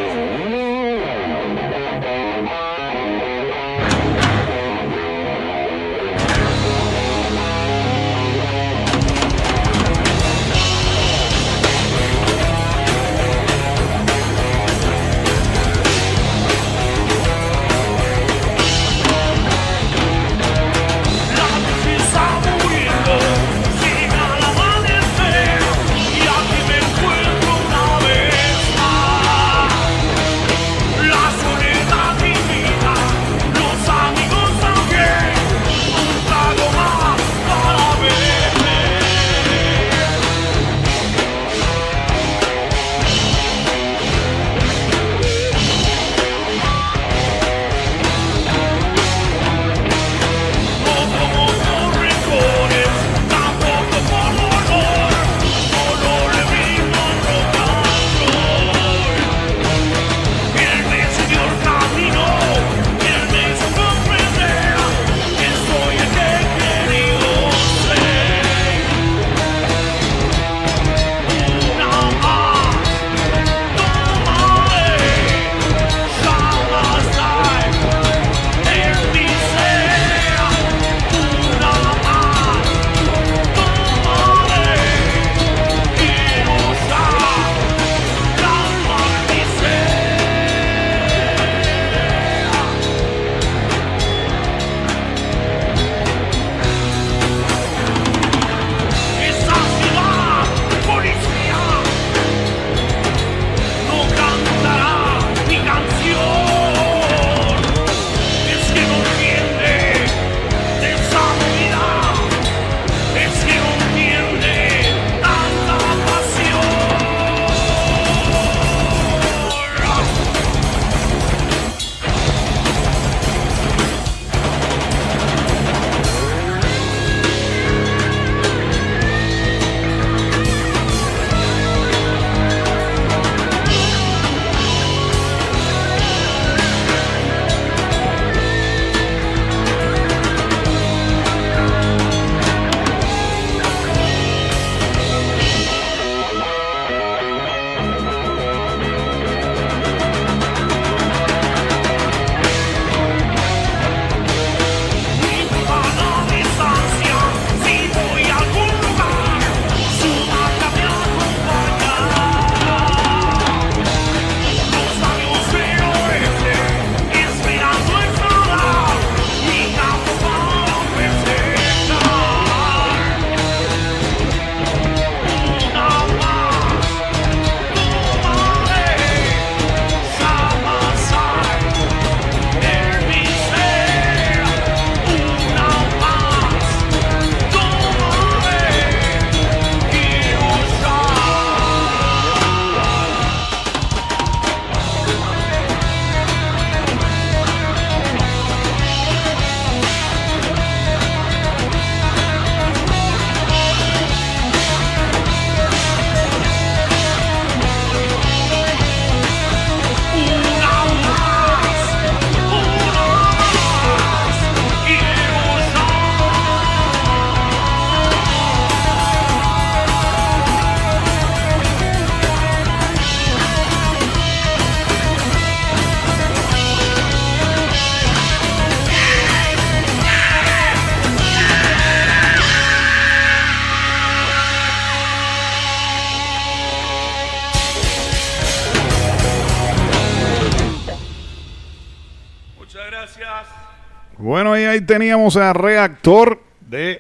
Bueno, y ahí teníamos a Reactor de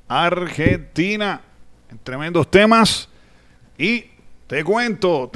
Argentina en tremendos temas. Y te cuento,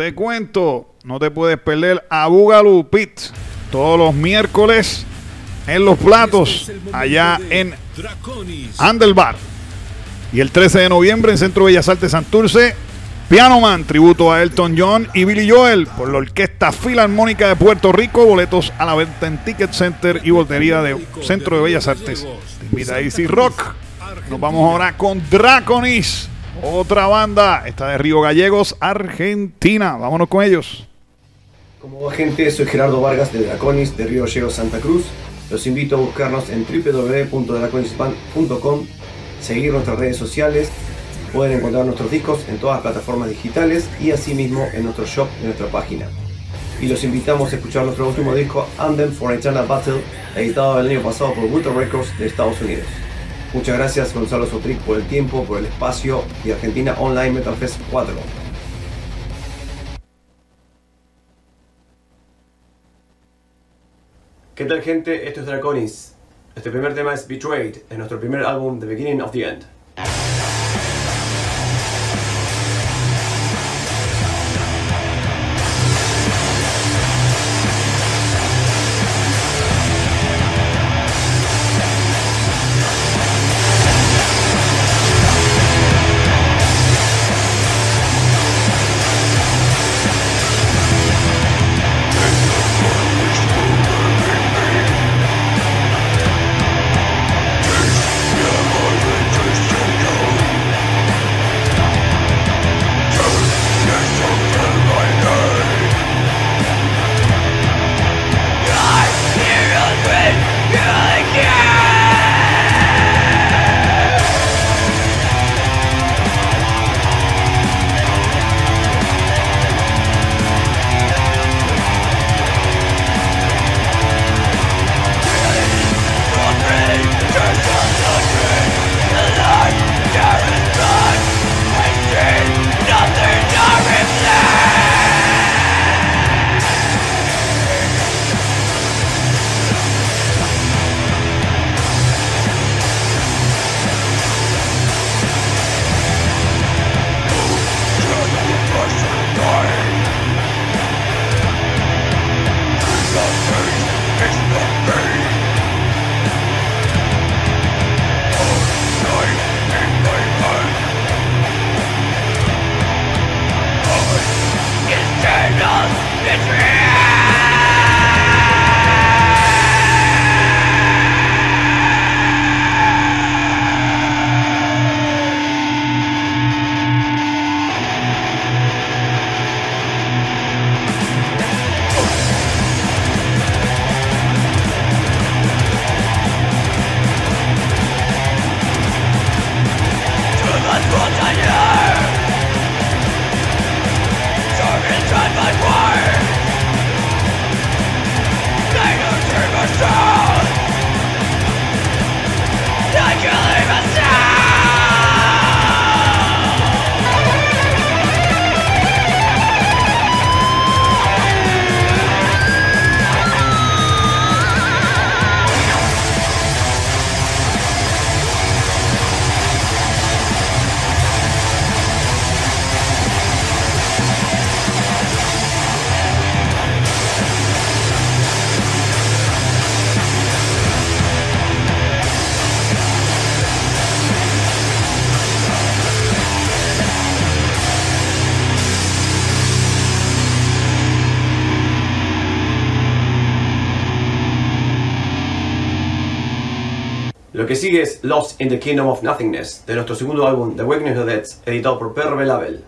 no te puedes perder a Boogaloo Pit todos los miércoles en Los Platos, allá en Andelbar. Y el 13 de noviembre en Centro Bellas Artes Santurce, Piano Man, tributo a Elton John y Billy Joel por la Orquesta Filarmónica de Puerto Rico. Boletos a la venta en Ticket Center y boletería de Centro de Bellas Artes. Te invita a Easy Rock. Nos vamos ahora con Draconis, otra banda, esta de Río Gallegos, Argentina. Vámonos con ellos. Como va, gente, soy Gerardo Vargas de Draconis de Río Gallegos, Santa Cruz. Los invito a buscarnos en www.draconisband.com, seguir nuestras redes sociales, Pueden encontrar nuestros discos en todas las plataformas digitales y asimismo en nuestro shop de nuestra página. Y los invitamos a escuchar nuestro último disco, Anthem for Eternal Battle, editado el año pasado por Vulture Records de Estados Unidos. Muchas gracias Gonzalo Sotric por el tiempo, por el espacio y Argentina Online Metal Fest 4. ¿Qué tal gente? Esto es Draconis. Este primer tema es Betrayed, en nuestro primer álbum The Beginning of the End. Lo que sigue es Lost in the Kingdom of Nothingness, de nuestro segundo álbum The Awakening of the Dead, editado por PRB Label.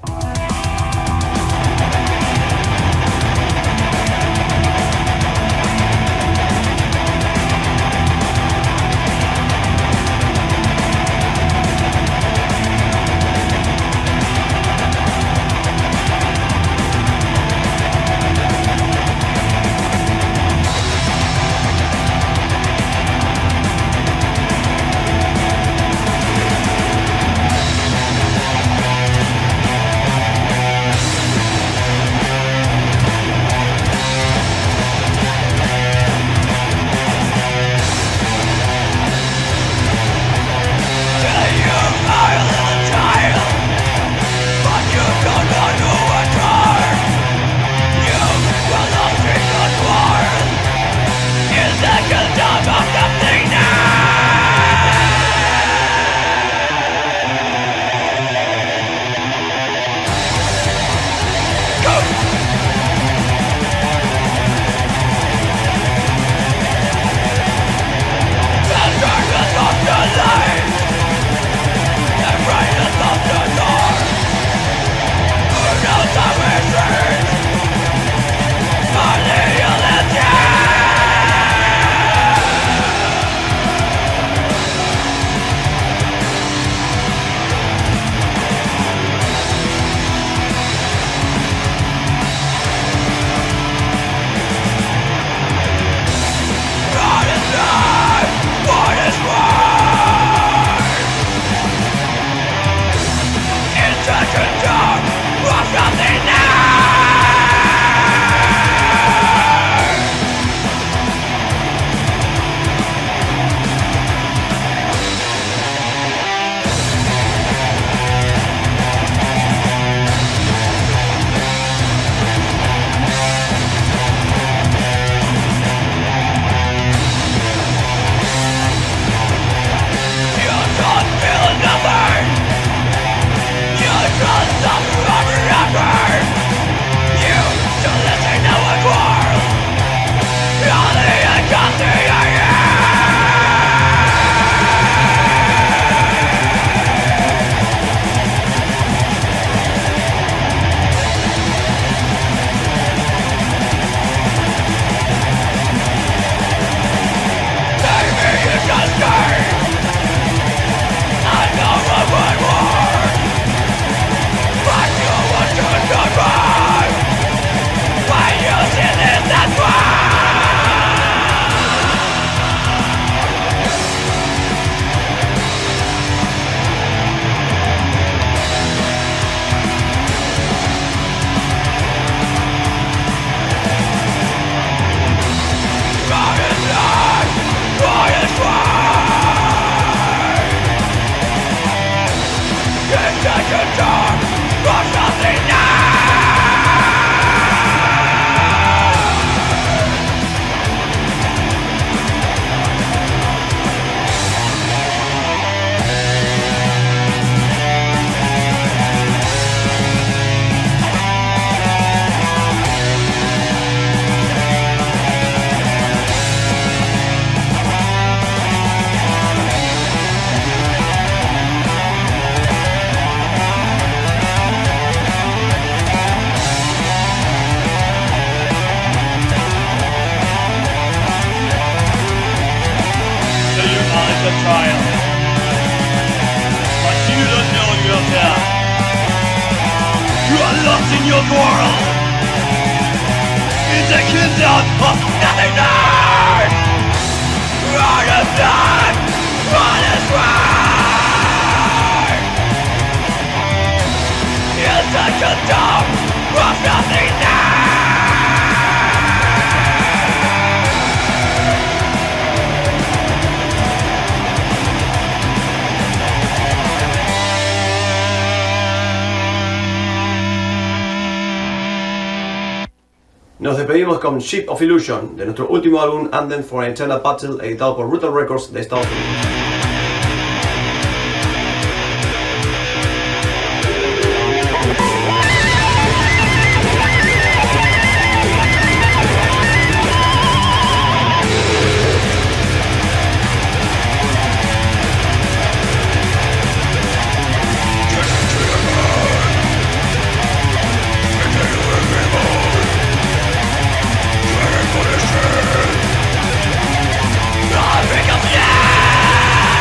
You are lost in your world, in the kingdom of nothingness. Run is blood, run is right. In the kingdom of nothingness. Nos despedimos con Ship of Illusion, de nuestro último álbum Anthem for an Eternal Battle, editado por Brutal Records de Estados Unidos. Pick up the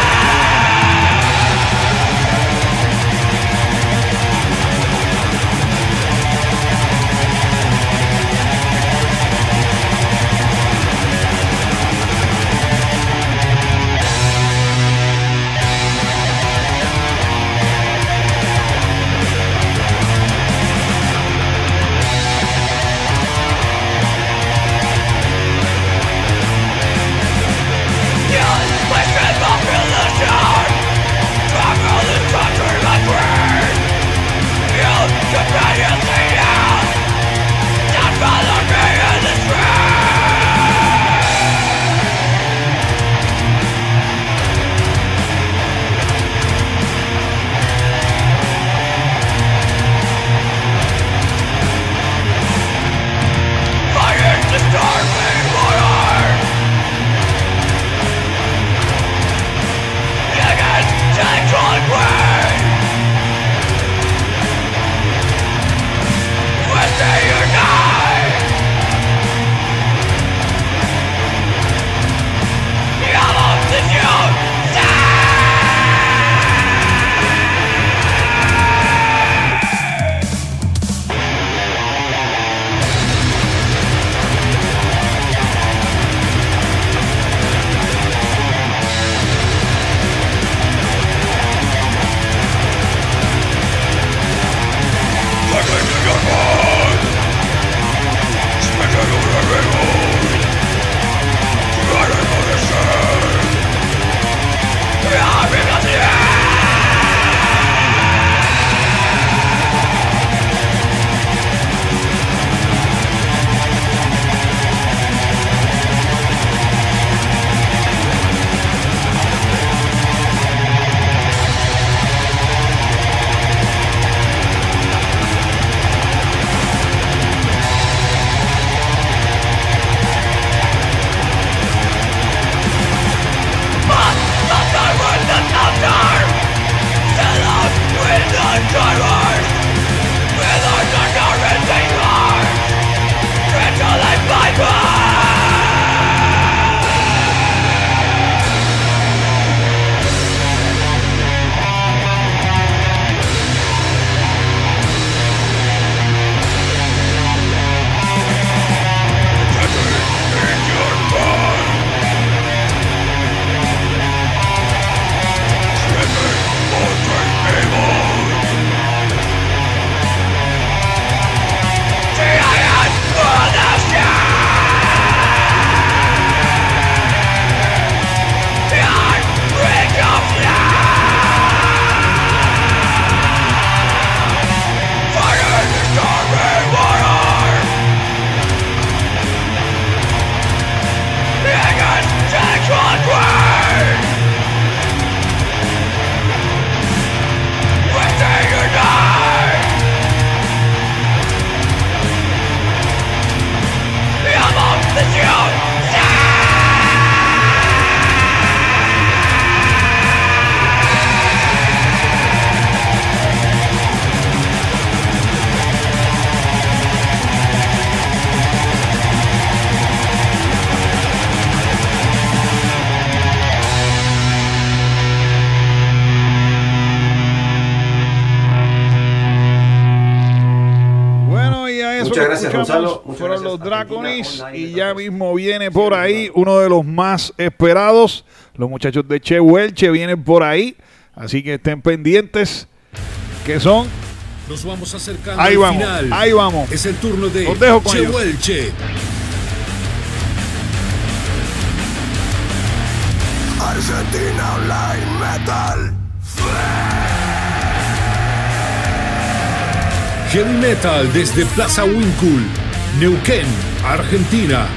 lo gracias, escuchamos, Gonzalo. Muchas fueron gracias, los Draconis Argentina y Online ya Metal mismo viene por ahí uno de los más esperados. Los muchachos de Che Welche vienen por ahí, así que estén pendientes. Que son. Nos vamos acercando Ahí al vamos, final. ahí vamos. Es el turno de Los dejo con Che ellos. Welche. Argentina Online Metal. Heavy Metal desde Plaza Winkul, Neuquén, Argentina.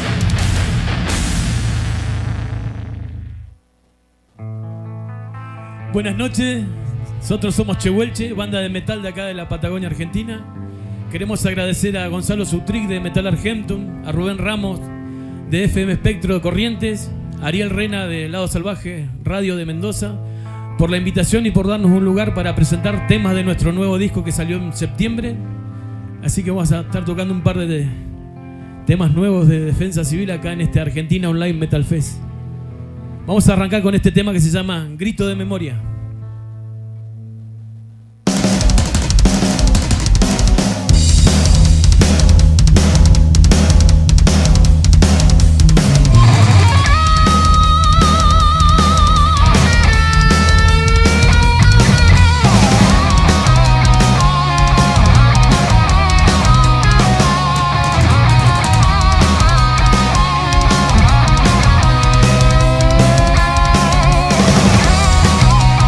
Buenas noches, nosotros somos Che Welche, banda de metal de acá de la Patagonia Argentina. Queremos agradecer a Gonzalo Sutric de Metal Argentum, a Rubén Ramos de FM Espectro de Corrientes, a Ariel Rena de Lado Salvaje Radio de Mendoza, por la invitación y por darnos un lugar para presentar temas de nuestro nuevo disco que salió en septiembre. Así que vamos a estar tocando un par de temas nuevos de Defensa Civil acá en este Argentina Online Metal Fest. Vamos a arrancar con este tema que se llama Grito de Memoria. Argentina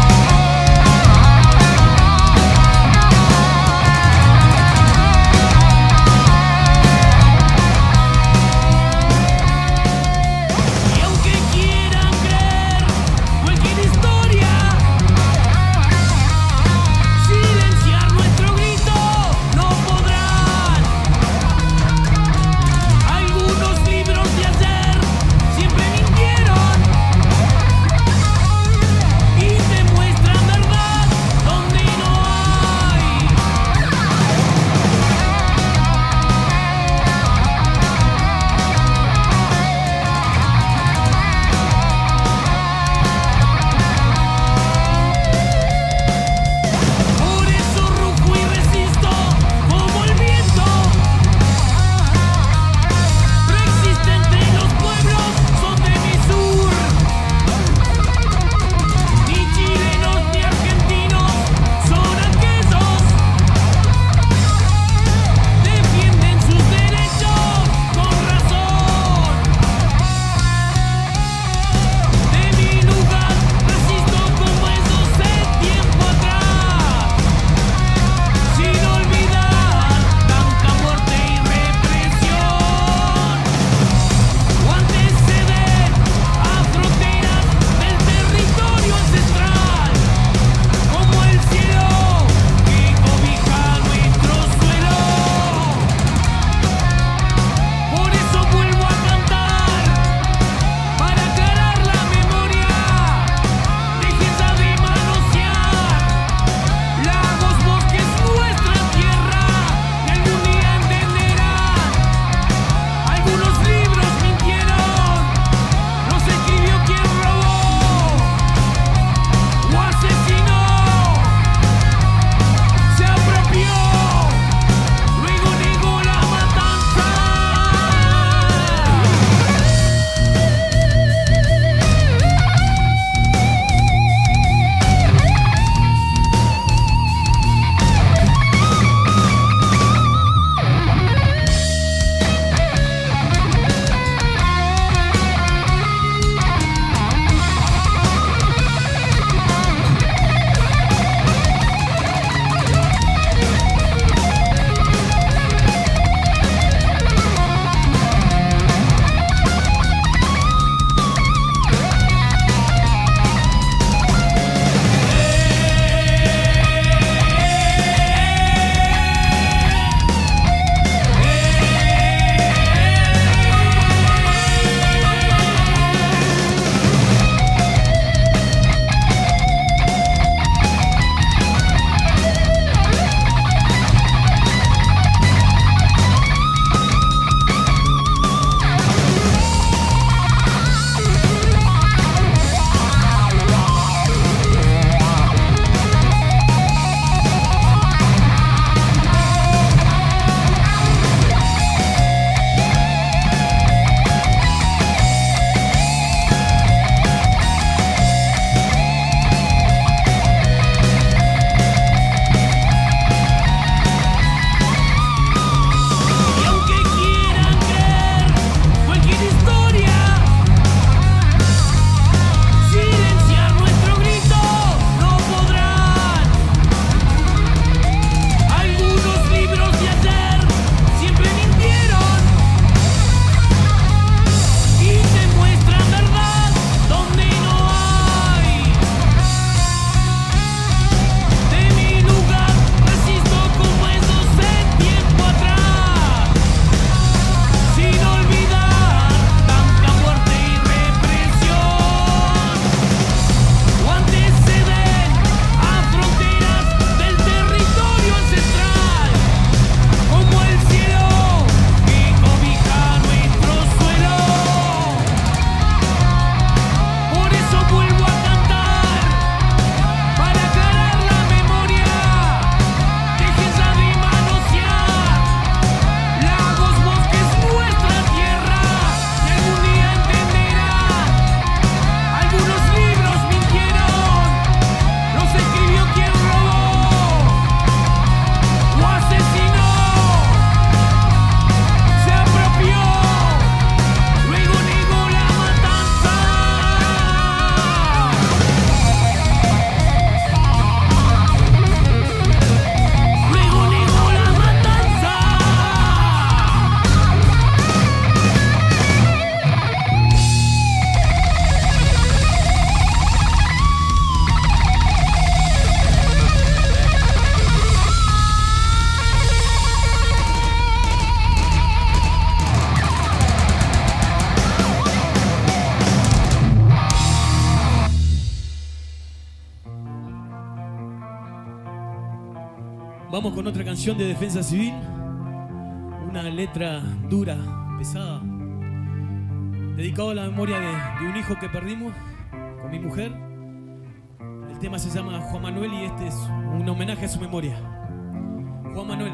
Vamos con otra canción de Defensa Civil. Una letra dura, pesada, dedicado a la memoria de un hijo que perdimos con mi mujer. El tema se llama Juan Manuel y este es un homenaje a su memoria. Juan Manuel.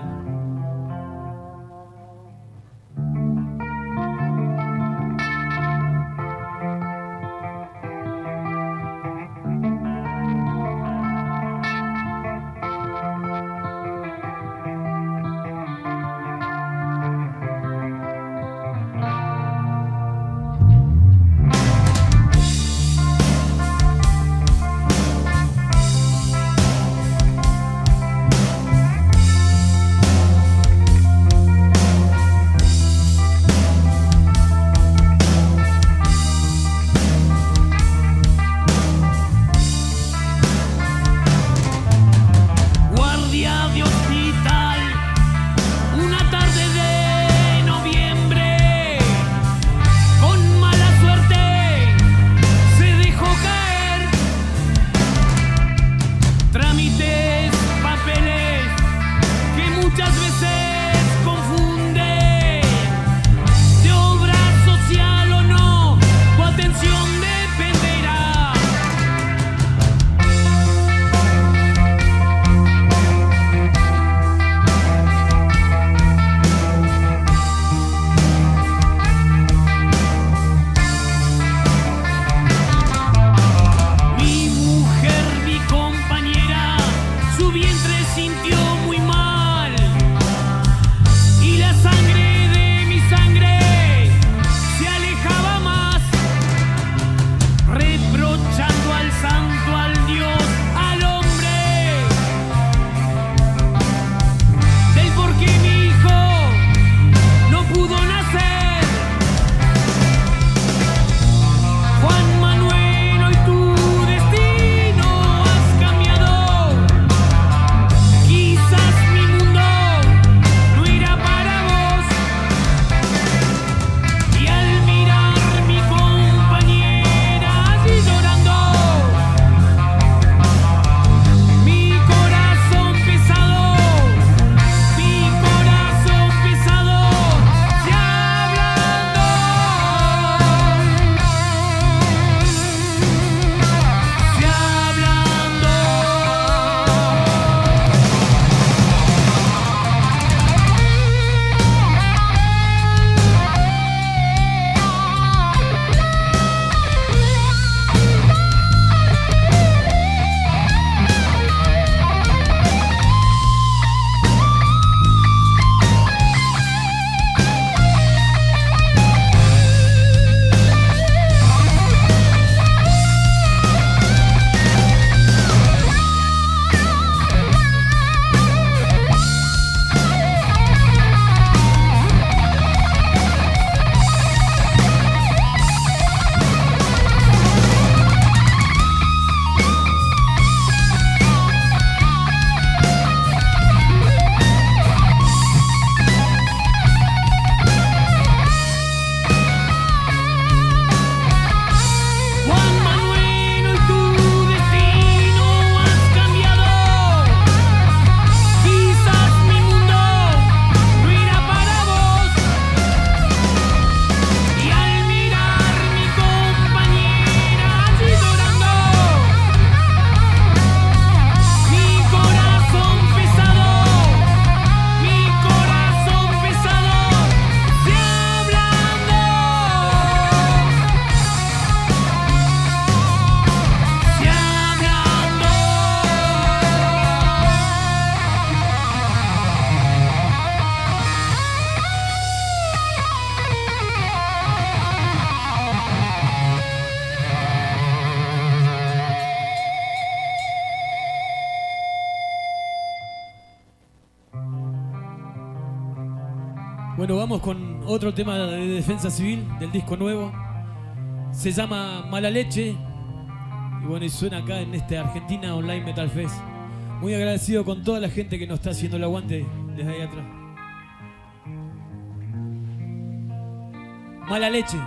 Bueno, vamos con otro tema de Defensa Civil del disco nuevo. Se llama Mala Leche. Y bueno, y suena acá en este Argentina Online Metal Fest. Muy agradecido con toda la gente que nos está haciendo el aguante desde ahí atrás. Mala Leche.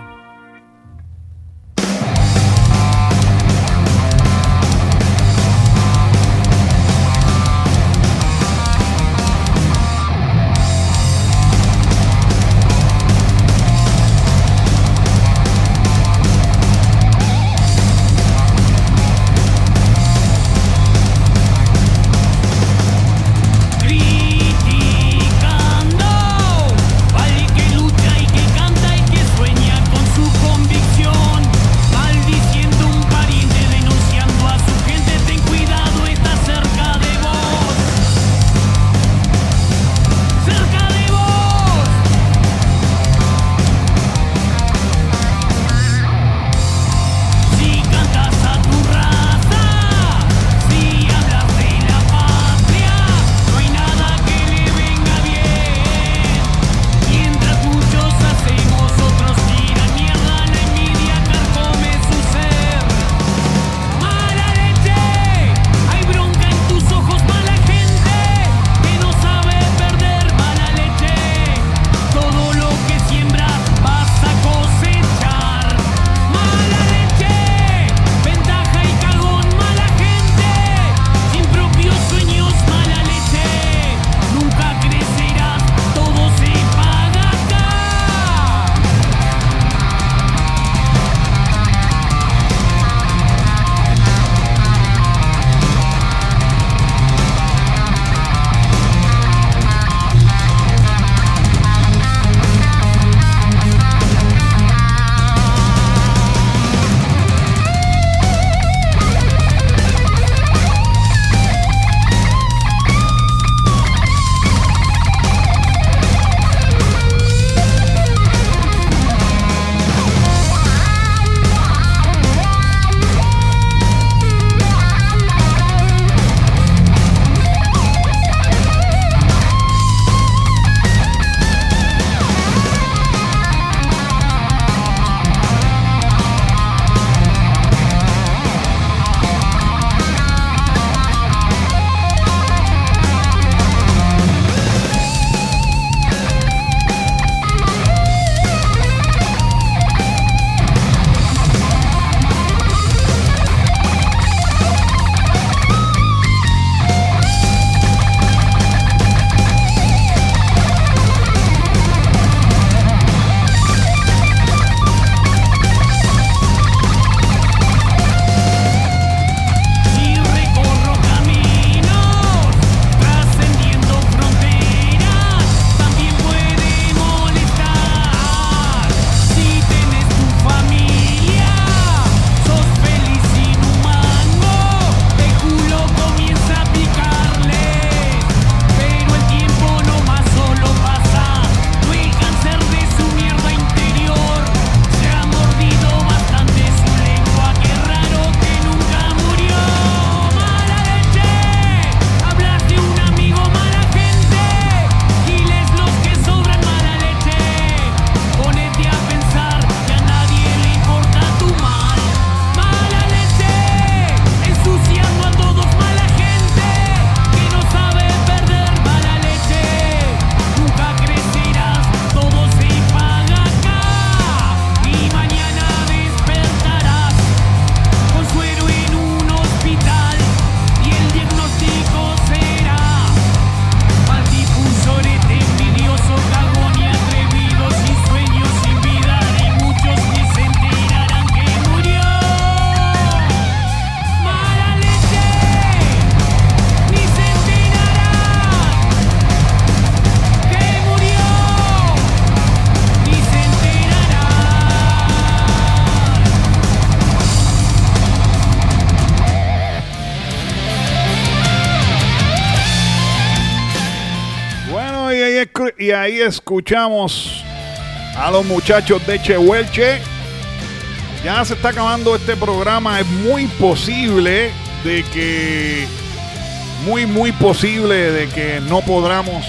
y ahí escuchamos a los muchachos de Chehuelche. Ya se está acabando este programa. Es muy posible de que muy posible de que no podamos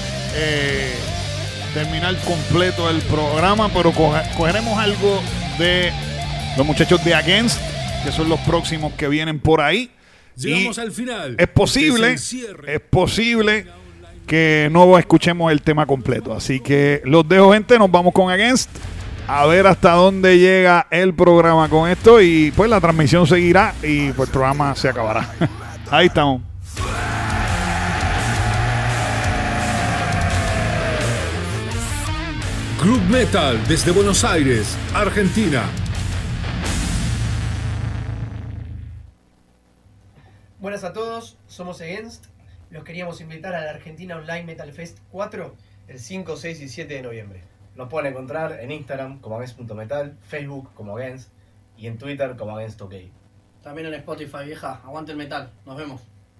terminar completo el programa, pero cogeremos algo de los muchachos de Against, que son los próximos que vienen por ahí. Llegamos al final. Es posible que no escuchemos el tema completo. Así que los dejo, gente. Nos vamos con Against. A ver hasta dónde llega el programa con esto. Y pues la transmisión seguirá y pues el programa se acabará. Ahí estamos. Club Metal desde Buenos Aires, Argentina. Buenas a todos, somos Against. Los queríamos invitar a la Argentina Online Metal Fest 4 el 5, 6 y 7 de noviembre. Nos pueden encontrar en Instagram como against.metal, Facebook como Against y en Twitter como AgainstOK. También en Spotify, vieja. Aguante el metal. Nos vemos.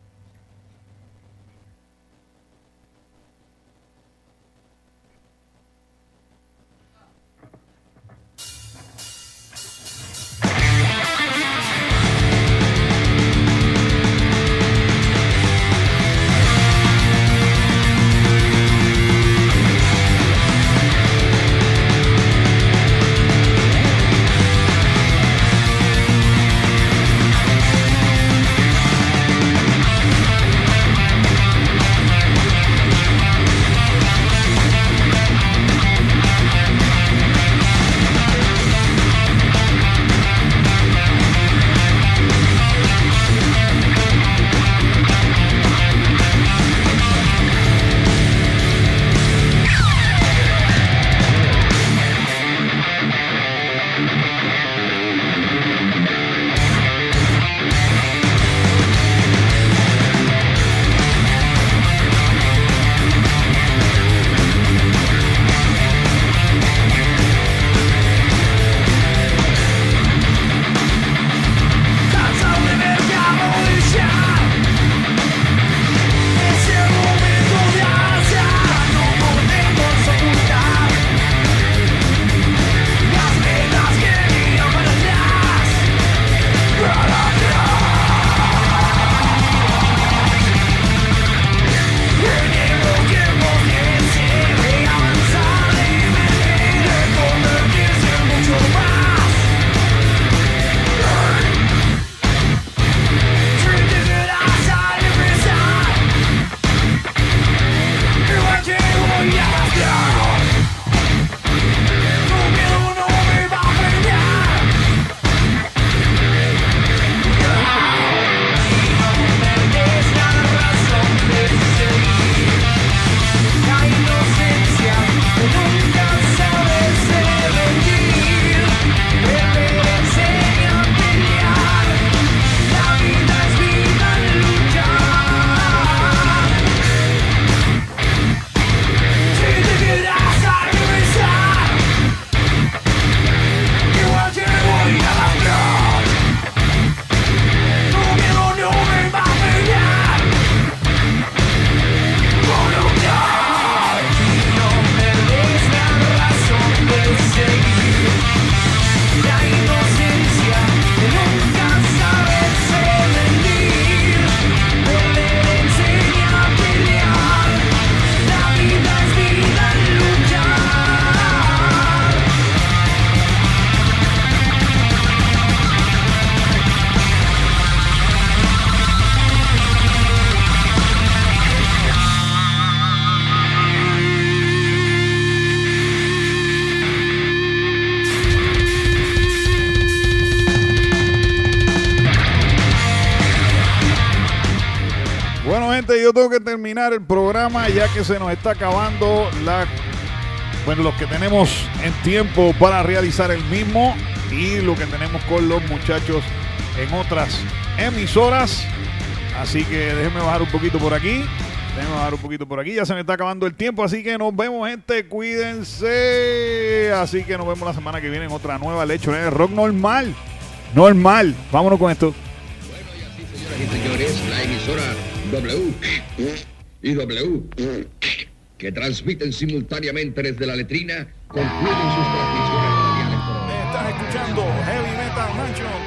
Yo tengo que terminar el programa ya que se nos está acabando los que tenemos en tiempo para realizar el mismo y lo que tenemos con los muchachos en otras emisoras. Así que déjenme bajar un poquito por aquí. Ya se me está acabando el tiempo, así que nos vemos, gente. Cuídense. Así que nos vemos la semana que viene en otra nueva Lechonera de Rock normal. Vámonos con esto. Bueno, y así, señoras y señores, la emisora W y W que transmiten simultáneamente desde la letrina, concluyen sus transmisiones radiales por hoy. Estás escuchando Heavy Metal Mansion